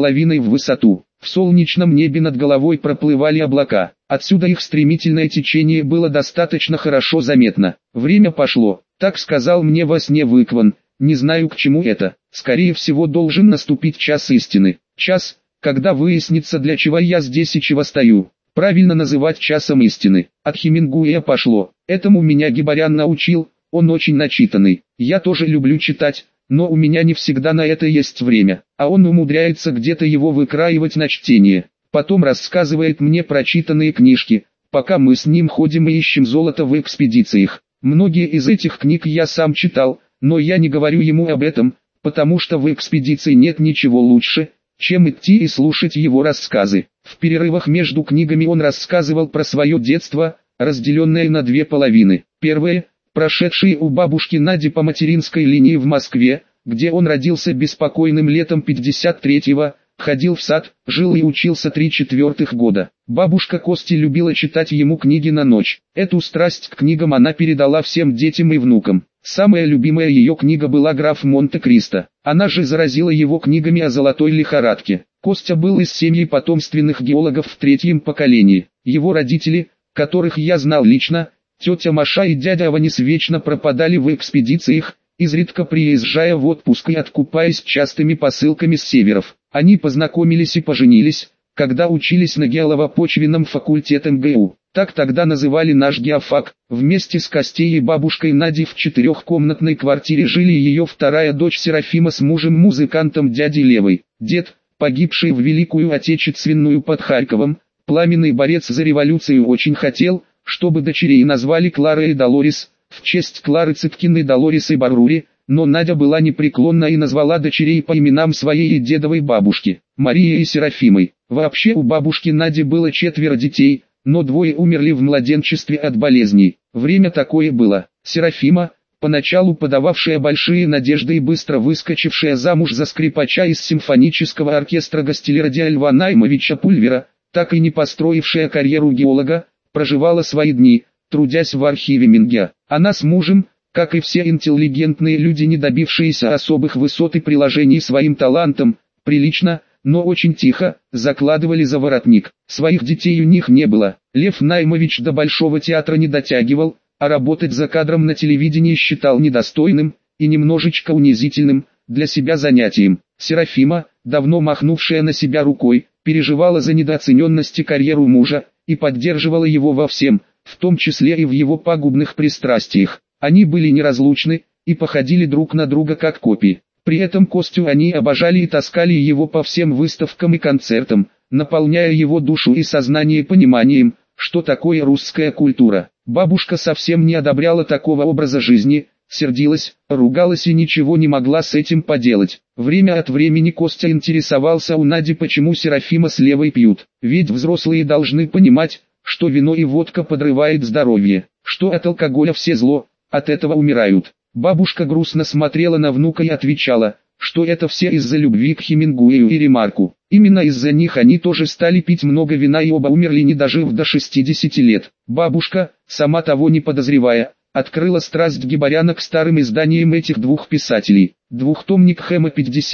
в высоту. В солнечном небе над головой проплывали облака. Отсюда их стремительное течение было достаточно хорошо заметно. Время пошло, так сказал мне во сне Выкван. Не знаю, к чему это. Скорее всего, должен наступить час истины. Час, когда выяснится, для чего я здесь и чего стою. Правильно называть часом истины. От Хемингуэя пошло. Этому меня Гибарян научил, он очень начитанный. Я тоже люблю читать, но у меня не всегда на это есть время. А он умудряется где-то его выкраивать на чтение. Потом рассказывает мне прочитанные книжки, пока мы с ним ходим и ищем золото в экспедициях. Многие из этих книг я сам читал, но я не говорю ему об этом, потому что в экспедиции нет ничего лучше, чем идти и слушать его рассказы. В перерывах между книгами он рассказывал про свое детство, разделенное на две половины. Первая, прошедшие у бабушки Нади по материнской линии в Москве, где он родился беспокойным летом 53-го, ходил в сад, жил и учился 3/4 года. Бабушка Кости любила читать ему книги на ночь. Эту страсть к книгам она передала всем детям и внукам. Самая любимая ее книга была «Граф Монте-Кристо». Она же заразила его книгами о золотой лихорадке. Костя был из семьи потомственных геологов в 3-м поколении. Его родители, которых я знал лично, тетя Маша и дядя Аванис, вечно пропадали в экспедициях, изредка приезжая в отпуск и откупаясь частыми посылками с северов. Они познакомились и поженились, когда учились на геолово-почвенном факультете МГУ. Так тогда называли наш геофак. Вместе с Костей и бабушкой Надей в 4-комнатной квартире жили ее вторая дочь Серафима с мужем-музыкантом дядей Левой. Дед, погибший в Великую Отечественную под Харьковом, пламенный борец за революцию, очень хотел, чтобы дочерей назвали Клара и Долорес, в честь Клары Цыпкиной, Долорес и Баррури, но Надя была непреклонна и назвала дочерей по именам своей и дедовой бабушки, Марии и Серафимой. Вообще у бабушки Нади было 4 детей, но 2 умерли в младенчестве от болезней. Время такое было. Серафима, поначалу подававшая большие надежды и быстро выскочившая замуж за скрипача из симфонического оркестра Гастелерадия Льва Наймовича Пульвера, так и не построившая карьеру геолога, проживала свои дни, трудясь в архиве Мингя. Она с мужем, как и все интеллигентные люди, не добившиеся особых высот и приложений своим талантам, прилично, но очень тихо, закладывали за воротник. Своих детей у них не было. Лев Наймович до Большого театра не дотягивал, а работать за кадром на телевидении считал недостойным и немножечко унизительным для себя занятием. Серафима, давно махнувшая на себя рукой, переживала за недооцененность карьеру мужа и поддерживала его во всем, в том числе и в его пагубных пристрастиях. Они были неразлучны и походили друг на друга как копии. При этом Костю они обожали и таскали его по всем выставкам и концертам, наполняя его душу и сознание пониманием, что такое русская культура. Бабушка совсем не одобряла такого образа жизни, сердилась, ругалась и ничего не могла с этим поделать. Время от времени Костя интересовался у Нади, почему Серафима с Левой пьют. Ведь взрослые должны понимать, что вино и водка подрывает здоровье, что от алкоголя все зло, от этого умирают. Бабушка грустно смотрела на внука и отвечала, что это все из-за любви к Хемингуэю и Ремарку. Именно из-за них они тоже стали пить много вина и оба умерли, не дожив до 60 лет. Бабушка, сама того не подозревая, открыла страсть Гибаряна к старым изданиям этих двух писателей. Двухтомник Хэма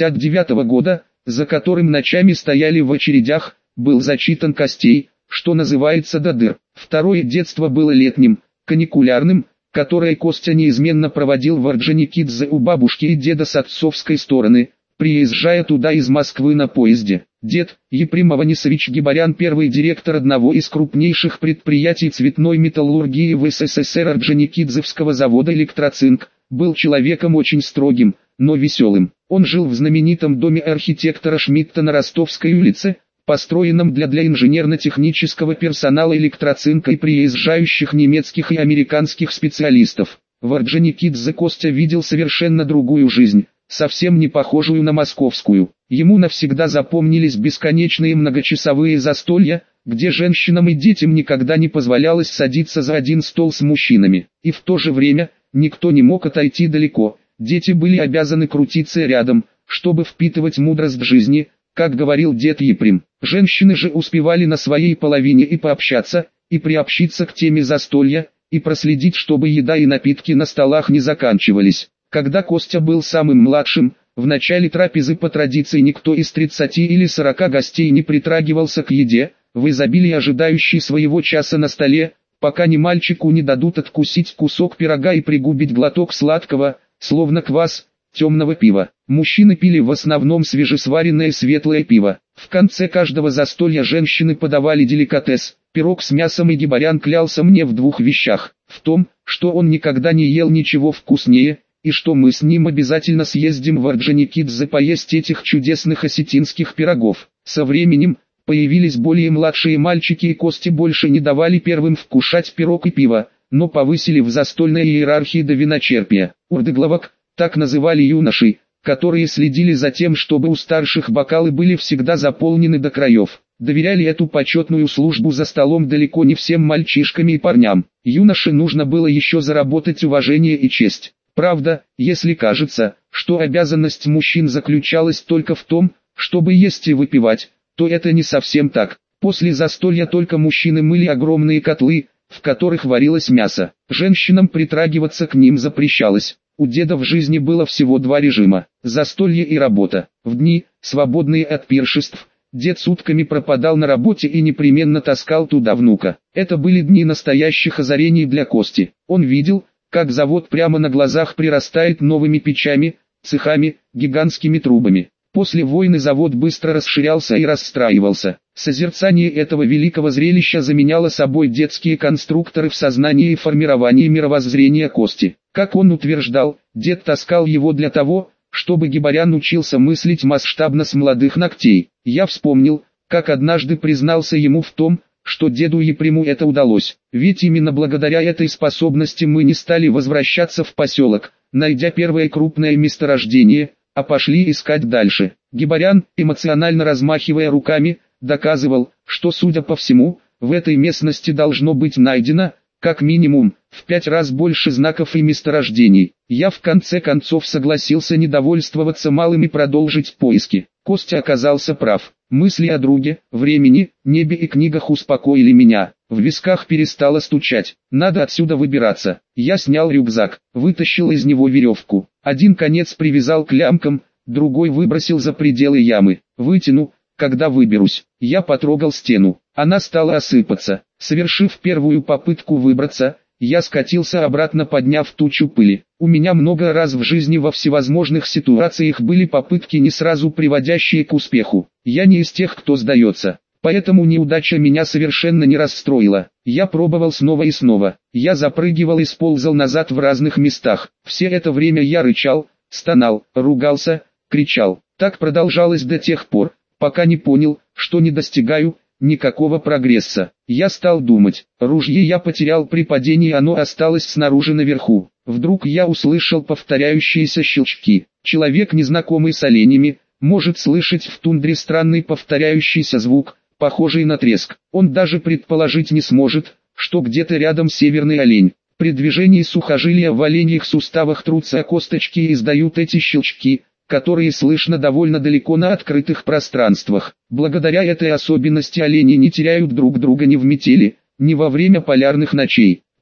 59 года, за которым ночами стояли в очередях, был зачитан Костей, что называется до дыр. Второе детство было летним, каникулярным, которое Костя неизменно проводил в Орджоникидзе у бабушки и деда с отцовской стороны, приезжая туда из Москвы на поезде. Дед, Епрем Аванесович Гибарян, первый директор одного из крупнейших предприятий цветной металлургии в СССР Орджоникидзевского завода «Электроцинк», был человеком очень строгим, но веселым. Он жил в знаменитом доме архитектора Шмидта на Ростовской улице, построенном для инженерно-технического персонала «Электроцинка» и приезжающих немецких и американских специалистов. В Орджоникидзе Костя видел совершенно другую жизнь, совсем не похожую на московскую. Ему навсегда запомнились бесконечные многочасовые застолья, где женщинам и детям никогда не позволялось садиться за один стол с мужчинами. И в то же время, никто не мог отойти далеко, дети были обязаны крутиться рядом, чтобы впитывать мудрость жизни, как говорил дед Епрем. Женщины же успевали на своей половине и пообщаться, и приобщиться к теме застолья, и проследить, чтобы еда и напитки на столах не заканчивались. Когда Костя был самым младшим, в начале трапезы по традиции никто из 30 или 40 гостей не притрагивался к еде, в изобилии ожидающей своего часа на столе, пока не мальчику не дадут откусить кусок пирога и пригубить глоток сладкого, словно квас, темного пива. Мужчины пили в основном свежесваренное светлое пиво. В конце каждого застолья женщины подавали деликатес, пирог с мясом, и Гибарян клялся мне в двух вещах: в том, что он никогда не ел ничего вкуснее, и что мы с ним обязательно съездим в Орджоникидзе поесть этих чудесных осетинских пирогов. Со временем появились более младшие мальчики, и Косте больше не давали первым вкушать пирог и пиво, но повысили в застольной иерархии до виночерпия. Урдыгловок, так называли юношей, которые следили за тем, чтобы у старших бокалы были всегда заполнены до краев. Доверяли эту почетную службу за столом далеко не всем мальчишкам и парням. Юноше нужно было еще заработать уважение и честь. Правда, если кажется, что обязанность мужчин заключалась только в том, чтобы есть и выпивать, то это не совсем так. После застолья только мужчины мыли огромные котлы, в которых варилось мясо. Женщинам притрагиваться к ним запрещалось. У деда в жизни было всего два режима – застолье и работа. В дни, свободные от пиршеств, дед сутками пропадал на работе и непременно таскал туда внука. Это были дни настоящих озарений для Кости. Он видел, как завод прямо на глазах прирастает новыми печами, цехами, гигантскими трубами. После войны завод быстро расширялся и расстраивался. Созерцание этого великого зрелища заменяло собой детские конструкторы в сознании и формировании мировоззрения Кости. Как он утверждал, дед таскал его для того, чтобы Гибарян учился мыслить масштабно с молодых ногтей. Я вспомнил, как однажды признался ему в том, что деду Епрему это удалось. Ведь именно благодаря этой способности мы не стали возвращаться в поселок, найдя первое крупное месторождение, а пошли искать дальше. Гибарян, эмоционально размахивая руками, доказывал, что, судя по всему, в этой местности должно быть найдено, как минимум, в 5 раз больше знаков и месторождений. Я в конце концов согласился не довольствоваться малым и продолжить поиски. Костя оказался прав. Мысли о друге, времени, небе и книгах успокоили меня. В висках перестало стучать. Надо отсюда выбираться. Я снял рюкзак, вытащил из него веревку. Один конец привязал к лямкам, другой выбросил за пределы ямы. Вытяну, когда выберусь. Я потрогал стену. Она стала осыпаться. Совершив первую попытку выбраться, я скатился обратно, подняв тучу пыли. У меня много раз в жизни во всевозможных ситуациях были попытки, не сразу приводящие к успеху. Я не из тех, кто сдается. Поэтому неудача меня совершенно не расстроила. Я пробовал снова и снова. Я запрыгивал и сползал назад в разных местах. Все это время я рычал, стонал, ругался, кричал. Так продолжалось до тех пор, пока не понял, что не достигаю никакого прогресса. Я стал думать. Ружье я потерял при падении, оно осталось снаружи наверху. Вдруг я услышал повторяющиеся щелчки. Человек, незнакомый с оленями, может слышать в тундре странный повторяющийся звук, похожий на треск. Он даже предположить не сможет, что где-то рядом северный олень. При движении сухожилия в оленьих суставах трутся косточки и издают эти щелчки, которые слышно довольно далеко на открытых пространствах. Благодаря этой особенности олени не теряют друг друга ни в метели, ни во время полярных ночей.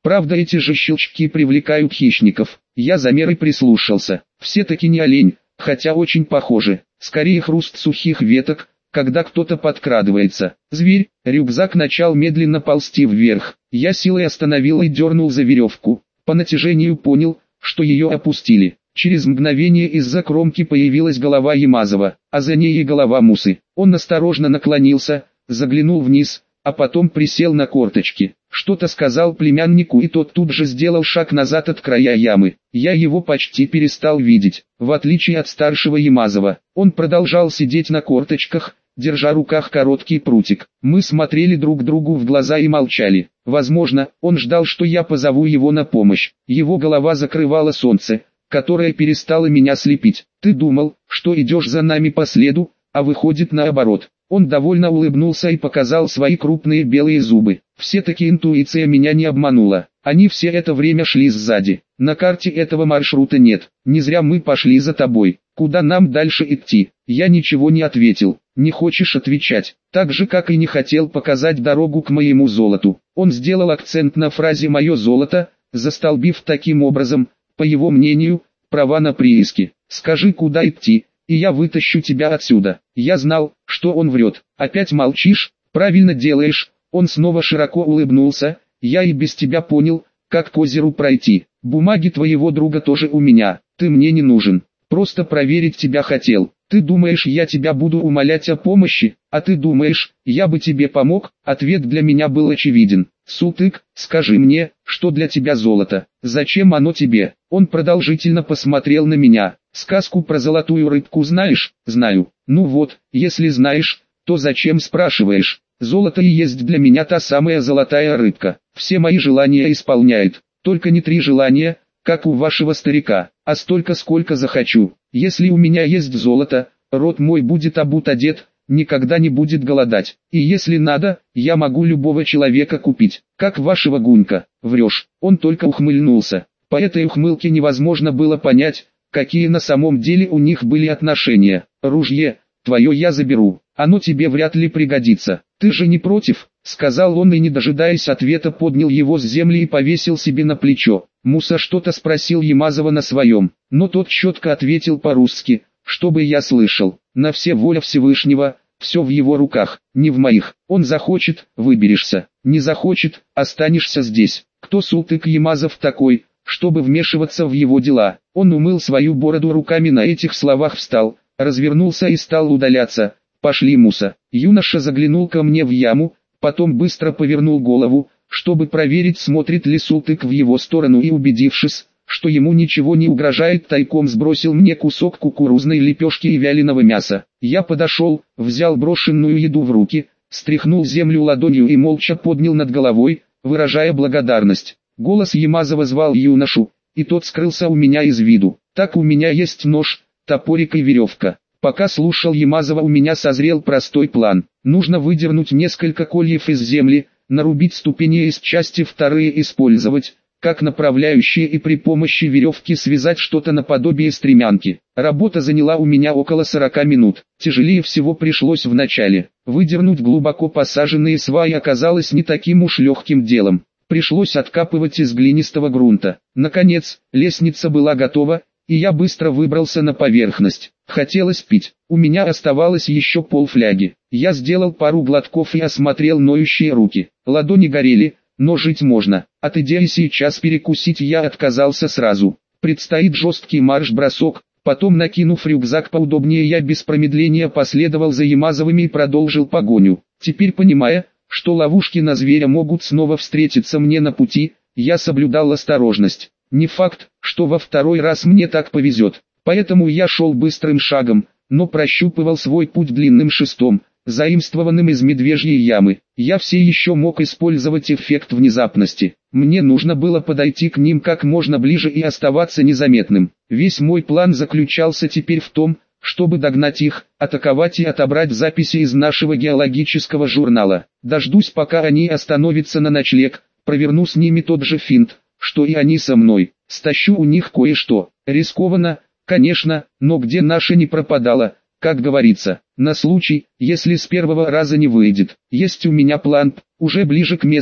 Правда, эти же щелчки привлекают хищников. Я замер и прислушался. Все-таки не олень, хотя очень похоже. Скорее хруст сухих веток, когда кто-то подкрадывается. Зверь, рюкзак начал медленно ползти вверх. Я силой остановил и дернул за веревку. По натяжению понял, что ее опустили. Через мгновение из-за кромки появилась голова Ямазова, а за ней и голова Мусы. Он осторожно наклонился, заглянул вниз, а потом присел на корточки. Что-то сказал племяннику, и тот тут же сделал шаг назад от края ямы. Я его почти перестал видеть. В отличие от старшего Ямазова, он продолжал сидеть на корточках, держа в руках короткий прутик. Мы смотрели друг другу в глаза и молчали. Возможно, он ждал, что я позову его на помощь. Его голова закрывала солнце, которое перестало меня слепить. Ты думал, что идешь за нами по следу, а выходит наоборот. Он довольно улыбнулся и показал свои крупные белые зубы. Все-таки интуиция меня не обманула. Они все это время шли сзади. На карте этого маршрута нет. Не зря мы пошли за тобой. Куда нам дальше идти? Я ничего не ответил. Не хочешь отвечать? Так же, как и не хотел показать дорогу к моему золоту. Он сделал акцент на фразе «моё золото», застолбив таким образом, по его мнению, права на прииски. Скажи, куда идти, и я вытащу тебя отсюда. Я знал, что он врет. Опять молчишь? Правильно делаешь. Он снова широко улыбнулся. Я и без тебя понял, как к озеру пройти. Бумаги твоего друга тоже у меня. Ты мне не нужен. Просто проверить тебя хотел. Ты думаешь, я тебя буду умолять о помощи? А ты думаешь, я бы тебе помог? Ответ для меня был очевиден. Султык, скажи мне, что для тебя золото? Зачем оно тебе? Он продолжительно посмотрел на меня. Сказку про золотую рыбку знаешь? Знаю. Ну вот, если знаешь, то зачем спрашиваешь? Золото и есть для меня та самая золотая рыбка. Все мои желания исполняет. Только не 3 желания, как у вашего старика, а столько, сколько захочу. Если у меня есть золото, род мой будет обут одет, никогда не будет голодать. И если надо, я могу любого человека купить, как вашего Гунька. Врешь. Он только ухмыльнулся. По этой ухмылке невозможно было понять, какие на самом деле у них были отношения. Ружье, твое я заберу, оно тебе вряд ли пригодится. Ты же не против? Сказал он и, не дожидаясь ответа, поднял его с земли и повесил себе на плечо. Муса что-то спросил Ямазова на своем, но тот четко ответил по-русски, чтобы я слышал. На все воля Всевышнего, все в его руках, не в моих. Он захочет, выберешься, не захочет, останешься здесь. Кто Султык Ямазов такой, чтобы вмешиваться в его дела? Он умыл свою бороду руками, на этих словах встал, развернулся и стал удаляться. Пошли, Муса. Юноша заглянул ко мне в яму, потом быстро повернул голову, чтобы проверить, смотрит ли Султык в его сторону, и, убедившись, что ему ничего не угрожает, тайком сбросил мне кусок кукурузной лепешки и вяленого мяса. Я подошел, взял брошенную еду в руки, стряхнул землю ладонью и молча поднял над головой, выражая благодарность. Голос Ямазова звал юношу, и тот скрылся у меня из виду. Так, у меня есть нож, топорик и веревка. Пока слушал Ямазова, у меня созрел простой план. Нужно выдернуть несколько кольев из земли, нарубить ступени из части вторые, использовать как направляющие и при помощи веревки связать что-то наподобие стремянки. Работа заняла у меня около 40 минут. Тяжелее всего пришлось в начале. Выдернуть глубоко посаженные сваи оказалось не таким уж легким делом. Пришлось откапывать из глинистого грунта. Наконец, лестница была готова, и я быстро выбрался на поверхность. Хотелось пить. У меня оставалось еще полфляги. Я сделал пару глотков и осмотрел ноющие руки. Ладони горели, но жить можно. От идеи сейчас перекусить я отказался сразу. Предстоит жесткий марш-бросок. Потом, накинув рюкзак поудобнее, я без промедления последовал за Ямазовыми и продолжил погоню. Теперь, понимая, что ловушки на зверя могут снова встретиться мне на пути, я соблюдал осторожность. Не факт, что во второй раз мне так повезет. Поэтому я шел быстрым шагом, но прощупывал свой путь длинным шестом, заимствованным из медвежьей ямы. Я все еще мог использовать эффект внезапности. Мне нужно было подойти к ним как можно ближе и оставаться незаметным. Весь мой план заключался теперь в том, чтобы догнать их, атаковать и отобрать записи из нашего геологического журнала. Дождусь, пока они остановятся на ночлег, проверну с ними тот же финт, что и они со мной. Стащу у них кое-что. Рискованно, конечно, но где наша не пропадала, как говорится. На случай, если с первого раза не выйдет. Есть у меня план. Уже ближе к месту,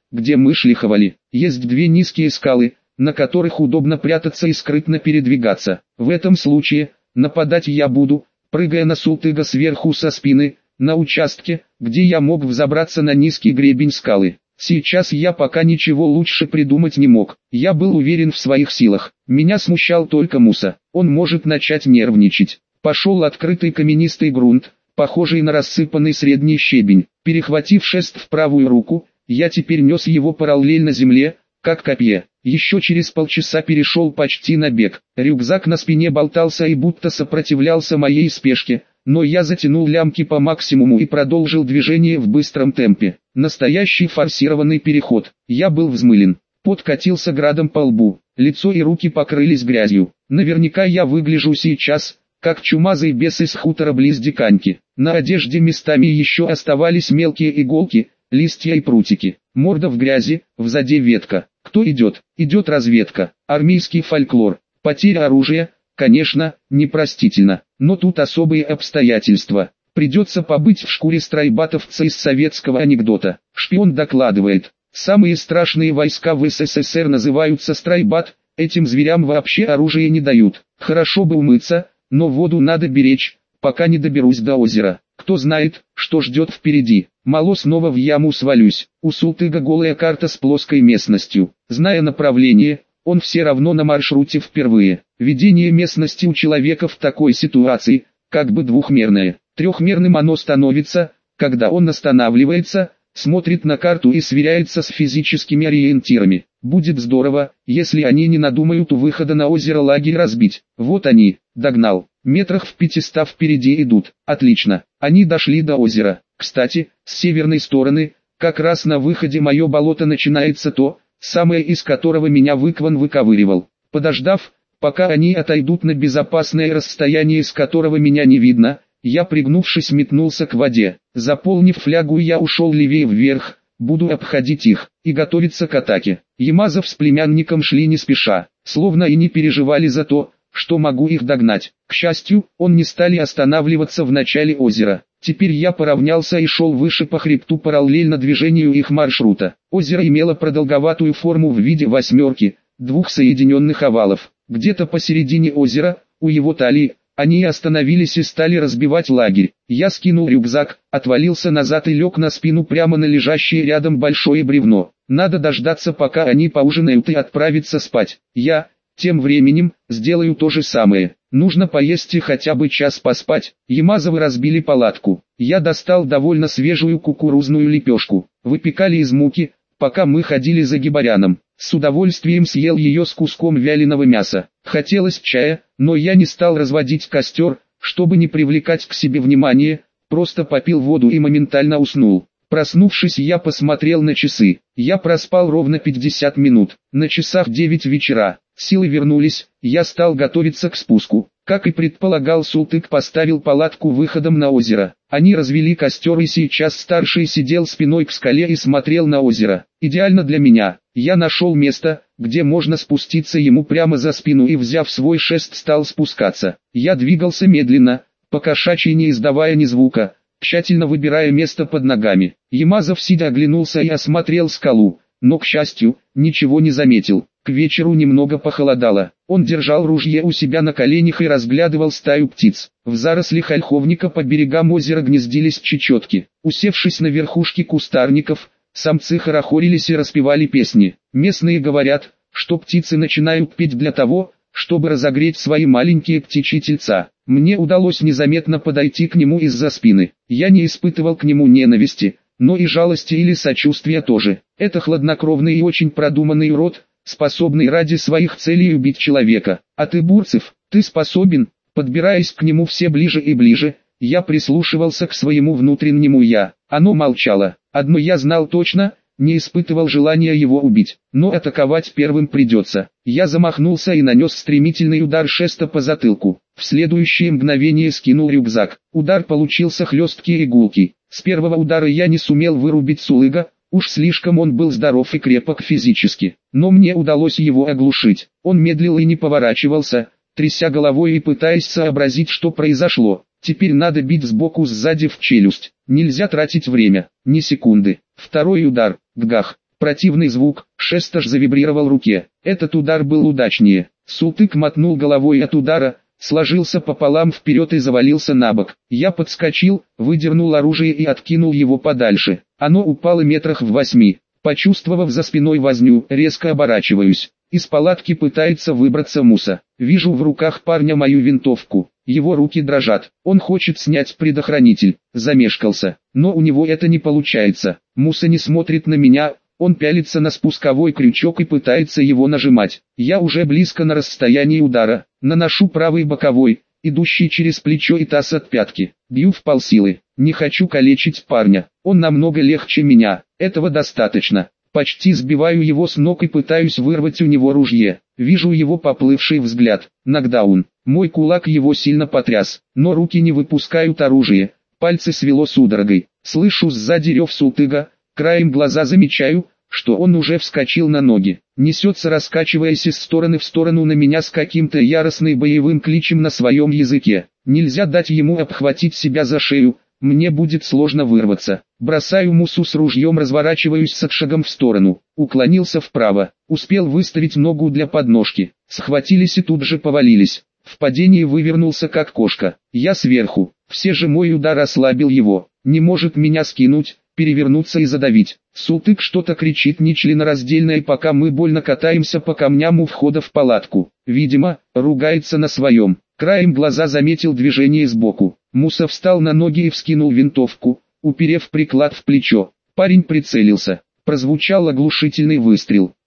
где мы шлиховали. Есть две низкие скалы, на которых удобно прятаться и скрытно передвигаться. В этом случае, нападать я буду, прыгая на Султыга сверху со спины, на участке, где я мог взобраться на низкий гребень скалы. Сейчас я пока ничего лучше придумать не мог. Я был уверен в своих силах. Меня смущал только Муса. Он может начать нервничать. Пошел открытый каменистый грунт, похожий на рассыпанный средний щебень. Перехватив шест в правую руку, я теперь нес его параллельно земле, как копье. Еще через полчаса перешел почти на бег. Рюкзак на спине болтался и будто сопротивлялся моей спешке, но я затянул лямки по максимуму и продолжил движение в быстром темпе. Настоящий форсированный переход. Я был взмылен. Пот катился градом по лбу. Лицо и руки покрылись грязью. Наверняка я выгляжу сейчас, как чумазый бес из хутора близ Диканьки. На одежде местами еще оставались мелкие иголки, листья и прутики. Морда в грязи, взади ветка. Кто идет? Идет разведка. Армейский фольклор. Потеря оружия, конечно, непростительно. Но тут особые обстоятельства. Придется побыть в шкуре страйбатовца из советского анекдота. Шпион докладывает. Самые страшные войска в СССР называются страйбат. Этим зверям вообще оружие не дают. Хорошо бы умыться, но воду надо беречь, пока не доберусь до озера. Кто знает, что ждет впереди. Мало снова в яму свалюсь. У Султыга голая карта с плоской местностью. Зная направление, он все равно на маршруте впервые. Видение местности у человека в такой ситуации, как бы двухмерное. Трехмерным оно становится, когда он останавливается, смотрит на карту и сверяется с физическими ориентирами. Будет здорово, если они не надумают у выхода на озеро лагерь разбить. Вот они, догнал. Метрах в 500 впереди идут. Отлично, они дошли до озера. Кстати, с северной стороны, как раз на выходе мое болото начинается то, самое из которого меня Выкван выковыривал. Подождав, пока они отойдут на безопасное расстояние, с которого меня не видно, я, пригнувшись, метнулся к воде. Заполнив флягу, я ушел левее вверх, буду обходить их и готовиться к атаке. Ямазов с племянником шли не спеша, словно и не переживали за то, что могу их догнать. К счастью, он не стали останавливаться в начале озера. Теперь я поравнялся и шел выше по хребту параллельно движению их маршрута. Озеро имело продолговатую форму в виде восьмерки, двух соединенных овалов. Где-то посередине озера, у его талии, они остановились и стали разбивать лагерь. Я скинул рюкзак, отвалился назад и лег на спину прямо на лежащее рядом большое бревно. Надо дождаться, пока они поужинают, и отправиться спать. Я, тем временем, сделаю то же самое. Нужно поесть и хотя бы час поспать. Ямазовы разбили палатку. Я достал довольно свежую кукурузную лепешку. Выпекали из муки, пока мы ходили за Гибаряном. С удовольствием съел ее с куском вяленого мяса. Хотелось чая, но я не стал разводить костер, чтобы не привлекать к себе внимание, просто попил воду и моментально уснул. Проснувшись, я посмотрел на часы. Я проспал ровно 50 минут. На часах 9 вечера. Силы вернулись, я стал готовиться к спуску. Как и предполагал, Султык поставил палатку выходом на озеро. Они развели костер, и сейчас старший сидел спиной к скале и смотрел на озеро. Идеально для меня. Я нашел место, где можно спуститься ему прямо за спину, и, взяв свой шест, стал спускаться. Я двигался медленно, по-кошачьи не издавая ни звука, тщательно выбирая место под ногами. Ямазов, сидя, оглянулся и осмотрел скалу, но, к счастью, ничего не заметил. К вечеру немного похолодало. Он держал ружье у себя на коленях и разглядывал стаю птиц. В зарослях ольховника по берегам озера гнездились чечетки. Усевшись на верхушке кустарников, самцы хорохорились и распевали песни. Местные говорят, что птицы начинают петь для того, чтобы разогреть свои маленькие птичьи тельца. Мне удалось незаметно подойти к нему из-за спины. Я не испытывал к нему ненависти, но и жалости или сочувствия тоже. Это хладнокровный и очень продуманный урод, способный ради своих целей убить человека. А ты, Бурцев, ты способен? Подбираясь к нему все ближе и ближе, я прислушивался к своему внутреннему «я». Оно молчало. Одно я знал точно, не испытывал желания его убить, но атаковать первым придется. Я замахнулся и нанес стремительный удар шеста по затылку. В следующее мгновение скинул рюкзак. Удар получился хлесткий и гулкий. С первого удара я не сумел вырубить Сулыга, уж слишком он был здоров и крепок физически. Но мне удалось его оглушить. Он медлил и не поворачивался, тряся головой и пытаясь сообразить, что произошло. Теперь надо бить сбоку, сзади, в челюсть. Нельзя тратить время, ни секунды. Второй удар. Ггах. Противный звук, шест аж завибрировал в руке. Этот удар был удачнее. Султык мотнул головой от удара, сложился пополам вперед и завалился на бок. Я подскочил, выдернул оружие и откинул его подальше. Оно упало метрах в 8. Почувствовав за спиной возню, резко оборачиваюсь. Из палатки пытается выбраться Муса. Вижу в руках парня мою винтовку. Его руки дрожат. Он хочет снять предохранитель. Замешкался. Но у него это не получается. Муса не смотрит на меня. Он пялится на спусковой крючок и пытается его нажимать. Я уже близко на расстоянии удара. Наношу правый боковой, идущий через плечо и таз от пятки. Бью в полсилы. Не хочу калечить парня. Он намного легче меня. Этого достаточно. Почти сбиваю его с ног и пытаюсь вырвать у него ружье. Вижу его поплывший взгляд. Нокдаун. Мой кулак его сильно потряс, но руки не выпускают оружие. Пальцы свело судорогой. Слышу сзади рев Султыга. Краем глаза замечаю, что он уже вскочил на ноги. Несется, раскачиваясь из стороны в сторону на меня с каким-то яростным боевым кличем на своем языке. Нельзя дать ему обхватить себя за шею. Мне будет сложно вырваться. Бросаю Мусу с ружьем, разворачиваюсь с шагом в сторону. Уклонился вправо. Успел выставить ногу для подножки. Схватились и тут же повалились. В падении вывернулся как кошка. Я сверху. Все же мой удар ослабил его. Не может меня скинуть, перевернуться и задавить. Султык что-то кричит нечленораздельное, пока мы больно катаемся по камням у входа в палатку. Видимо, ругается на своем. Краем глаза заметил движение сбоку. Муса встал на ноги и вскинул винтовку, уперев приклад в плечо. Парень прицелился. Прозвучал оглушительный выстрел.